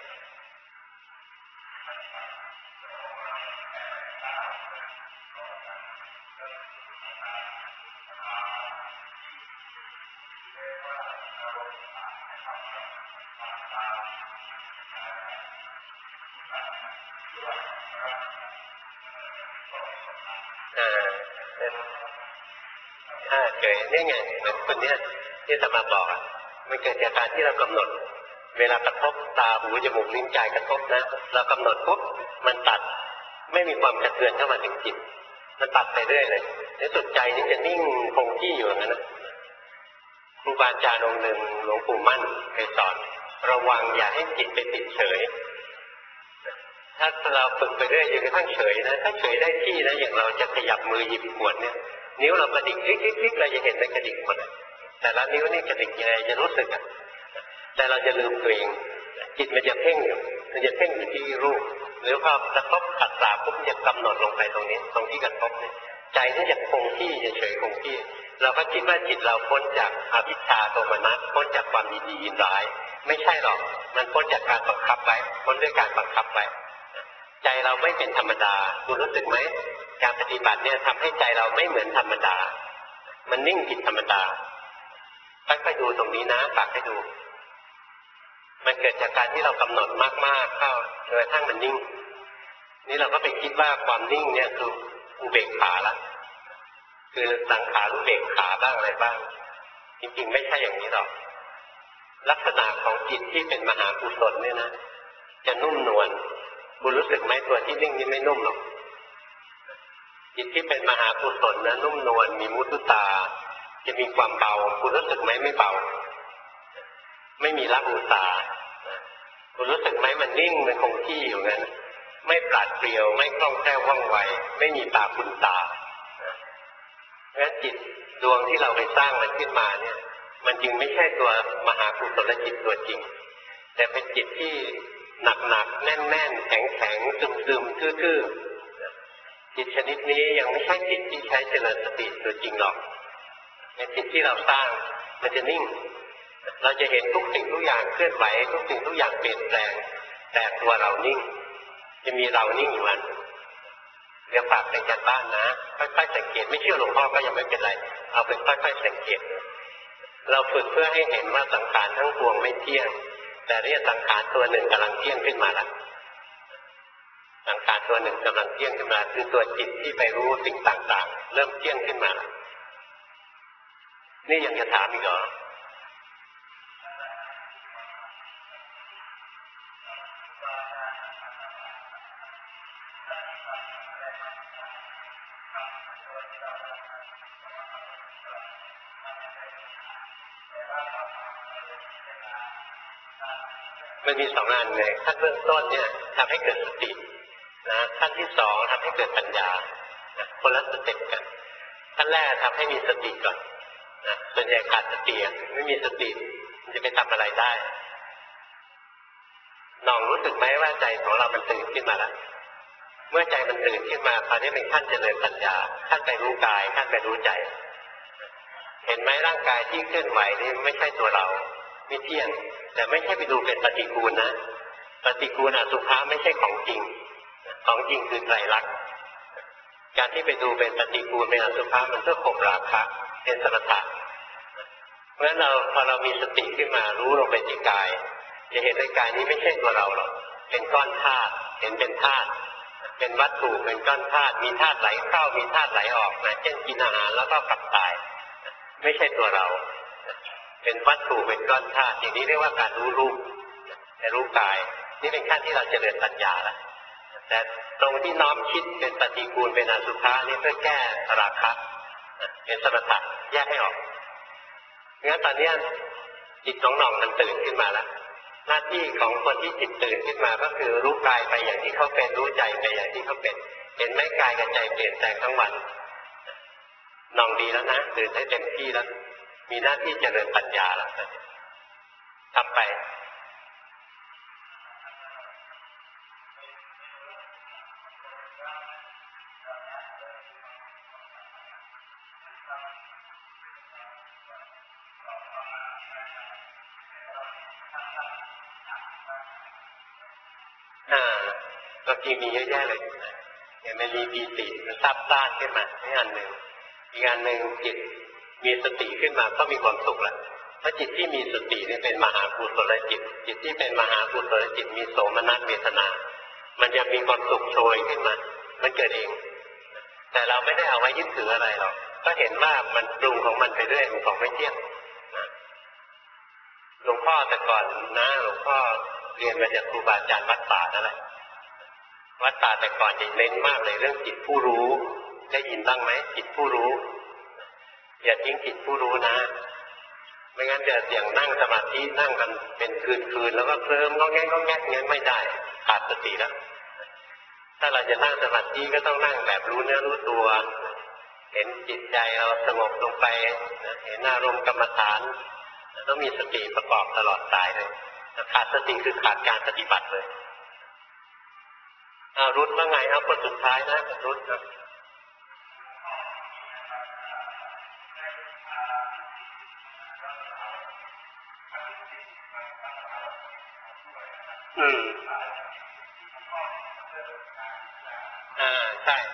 เฉยนี่ไงมันคนนี้ที่จะมาบอกมันเกิดจากการที่เรากำหนดเวลากระทบตาหูจมูกลิ้นกายกระทบนะเรากำหนดปุ๊บมันตัดไม่มีความกระเทือนเข้ามาถึงจิตมันตัดไปเรื่อยเลยในสุดใจนี่จะนิ่งคงที่อยู่อย่างนั้นนะครูบาอาจารย์องค์หนึ่งหลวงปู่มั่นเคยสอนระวังอย่าให้จิตไปติดเฉยถ้าเราฝึกไปเรื่อยจนกระทั่งเฉยนะถ้าเฉยได้ที่นะอย่างเราจะขยับมือหยิบขวดเนี่ยนิ้วเรากระดิกคลิกๆเราจะเห็นในกระดิกหมดแต่ละนิ้วนี่กระดิกยังไงจะรู้สึกแต่เราจะลืมตัวเองจิตมันจะเพ่งอยู่มันจะเพ่งอยู่ที่รูปหรือพอกระทบขัดสาปุ๊บจะกำหนดลงไปตรงนี้ตรงที่กระทบเนี่ยใจนี่จะคงที่จะเฉยคงที่เราก็คิดว่าจิตเราพ้นจากอวิชชาโทมนัสพ้นจากความดียินร้ายไม่ใช่หรอกมันพ้นจากการบังคับไว้พ้นด้วยการบังคับไว้ใจเราไม่เป็นธรรมดาคุณรู้สึกไหมการปฏิบัติเนี่ยทำให้ใจเราไม่เหมือนธรรมดามันนิ่งผิดธรรมดาตั้งไปดูตรงนี้นะฝากให้ดูมันเกิดจากการที่เรากำหนดมากๆเข้าจนกระทั่งมันนิ่งนี่เราก็ไปคิดว่าความนิ่งเนี่ยคืออุเบกขาละคือสังขารุเบกขาบ้างอะไรบ้างจริงๆไม่ใช่อย่างนี้หรอกลักษณะของจิตที่เป็นมหากุศลเนี่ยนะจะนุ่มนวลคุณรู้สึกไหมตัวที่นิ่งนี่ไม่นุ่มหรอกจิตที่เป็นมหากุศลนะนุ่มนวลมีมุทุตาจะมีความเบาคุณรู้สึกไหมไม่เบาไม่มีละอุตาคุณรู้สึกไหมมันนิ่งมันคงที่อยู่งั้นไม่ปราดเปรียวไม่คล่องแคล่วว่องไวไม่มีตาคุณตาเพราะฉะนั้นจิตดวงที่เราไปสร้างมันขึ้นมาเนี่ยมันจึงไม่ใช่ตัวมหากุศลจิตตัวจริงแต่เป็นจิตที่หนักๆแน่นๆแข็งๆซึมๆทื่อๆจิตชนิดนี้ยังไม่ใช่จิตที่ใช้เจริญสติตัวจริงหรอกในจิตที่เราสร้างมันจะนิ่งเราจะเห็นทุกสิ่งทุกอย่างเคลื่อนไหวทุกสิ่งทุกอย่างเปลี่ยนแปลงแต่ตัวเรานิ่งจะมีเรานิ่งอยู่อันเดี๋ยวฝากเป็นการบ้านนะค่อยๆสังเกตไม่เชื่อหลวงพ่อก็ยังไม่เป็นไรเอาเป็นค่อยๆสังเกตเราฝึกเพื่อให้เห็นว่าสังขารทั้งปวงไม่เที่ยงแต่เรียกสังขารตัวหนึ่งกำลังเที่ยงขึ้นมาแล้วสังขารตัวหนึ่งกำลังเที่ยงขึ้นมาคือตัวจิตที่ไปรู้สิ่งต่างๆเริ่มเที่ยงขึ้นมาแล้วนี่ยังจะถามอีกเหรอมันมีสองอันเลยขั้นเบื้องต้นเนี่ยทำให้เกิดสตินะขั้นที่สองทำให้เกิดปัญญาคนละสเต็ปกันขั้นแรกทำให้มีสติก่อนนะส่วนใหญ่ขาดสติไม่มีสติมันจะไปทำอะไรได้น้องรู้สึกไหมว่าใจของเรามันตื่นขึ้นมาแล้วเมื่อใจมันตื่นขึ้นมาคราวนี้เป็นขั้นเจริญปัญญาขั้นไปรู้กายขั้นไปรู้ใจเห็นไหมร่างกายที่เคลื่อนไหวนี่ไม่ใช่ตัวเราไม่เที่ยงแต่ไม่ใช่ไปดูเป็นปฏิกูลนะปฏิกูลอสุภะไม่ใช่ของจริงของจริงคือไตรลักษณ์การที่ไปดูเป็นปฏิกูลเป็นอสุภะมันเพื่อข่มราคะเป็นสมถะเพราะฉะนั้นพอเรามีสติขึ้นมารู้ลงไปที่กายจะเห็นในกายนี้ไม่ใช่ตัวเราหรอกเป็นก้อนธาตุเห็นเป็นธาตุเป็นวัตถุเป็นก้อนธาตุมีธาตุไหลเข้ามีธาตุไหลออกนะเช่นกินอาหารแล้วก็กลับตายไม่ใช่ตัวเราเป็นวัตถุเป็นก้อนธาตุอย่างนี้เรียกว่าการรู้รูปแต่รู้กายนี่เป็นขั้นที่เราเจริญปัญญาแล้วแต่ตรงที่น้อมคิดเป็นปฏิกูลเป็นอสุภะนี่เพื่อแก้ราคะเป็นสมถะแยกให้ออกงั้นตอนนี้จิตของหน่องมันตื่นขึ้นมาแล้วหน้าที่ของคนที่จิตตื่นขึ้นมาก็คือรู้กายไปอย่างที่เขาเป็นรู้ใจไปอย่างที่เขาเป็นเห็นไหมกายกับใจเปลี่ยนแปลงทั้งวันหน่องดีแล้วนะตื่นได้เต็มที่แล้วมีหน้าที่เจริญปัญญาแล้วทำไปก็จริงมีเยอะแยะเลยอย่างมันมีปีติมันซับซ่านขึ้นมาอีกอันหนึ่งจิตมีสติขึ้นมาก็มีความสุขแล้วเพราะจิตที่มีสตินี่เป็นมหากุศลจิตจิตที่เป็นมหากุศลจิตมีโสมนัสเวทนามันจะมีความสุขโชยขึ้นมามันเกิดเองแต่เราไม่ได้เอาไว้ยึดถืออะไรหรอกก็เห็นว่ามันปรุงของมันไปเรื่อยมันของไม่เที่ยงหลวงพ่อแต่ก่อนนะหลวงพ่อเรียนมาจากครูบาอาจารย์วัดป่านั่นแหละวัดป่าแต่ก่อนจะเน้นมากเลยเรื่องจิตผู้รู้ได้ยินบ้างไหมจิตผู้รู้อย่าทิ้งจิตผู้รู้นะไม่งั้นจะอย่างนั่งสมาธินั่งกันเป็นคืนแล้วก็เคลิ้มก็แง่งั้นไม่ได้ขาดสติแล้วถ้าเราจะนั่งสมาธิก็ต้องนั่งแบบรู้เนื้อรู้ตัวเห็นจิตใจเราสงบลงไปเห็นอารมณ์กรรมฐานต้องมีสติประกอบตลอดสายเลยขาดสติคือขาดการปฏิบัติเลยรุดว่าไงเอาคนสุดท้ายนะรุดนะใช่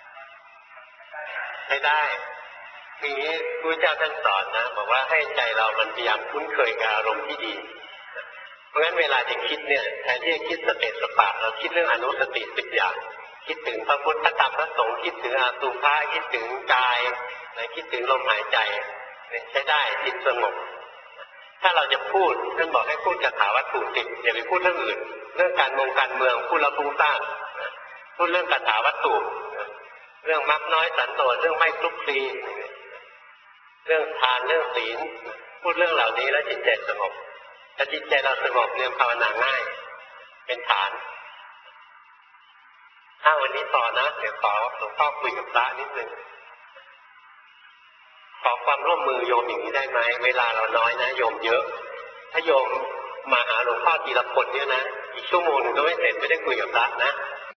ไม่ได้ทีนี้พระเจ้าท่านสอนนะบอกว่าให้ใจเรามันพยายามคุ้นเคยกับอารมณ์ที่ดีเพราะงั้นเวลาจะคิดเนี่ยแทนที่จะคิดสเปสสปะเราคิดเรื่องอนุสติ10 อย่างคิดถึงพระพุทธพระธรรมพระสงฆ์คิดถึงอาตุภะคิดถึงกายคิดถึงลมหายใจใช้ได้จิตสงบถ้าเราจะพูดท่านบอกให้พูดคาถาวัตถุ10อย่าไปพูดเรื่องอื่นเรื่องการเมืองพูดแล้วฟุ้งซ่านพูดเรื่องคาถาวัตถุเรื่องมรรคน้อยสันโดษเรื่องไม่คลุกคลีเรื่องทานเรื่องศีลพูดเรื่องเหล่านี้แล้วจิตใจสงบถ้าจิตใจเราสงบเนี่ยภาวนาง่ายเป็นฐานวันนี้ต่อนะเดี๋ยวขอหลวงพ่อคุยกับพระนิดนึงขอความร่วมมือโยมอย่างนี้ได้ไหมเวลาเราน้อยนะโยมเยอะถ้าโยมมาหาหลวงพ่อทีละคนเนี่ยนะอีกชั่วโมงนึงก็ไม่เสร็จไม่ได้คุยกับพระนะ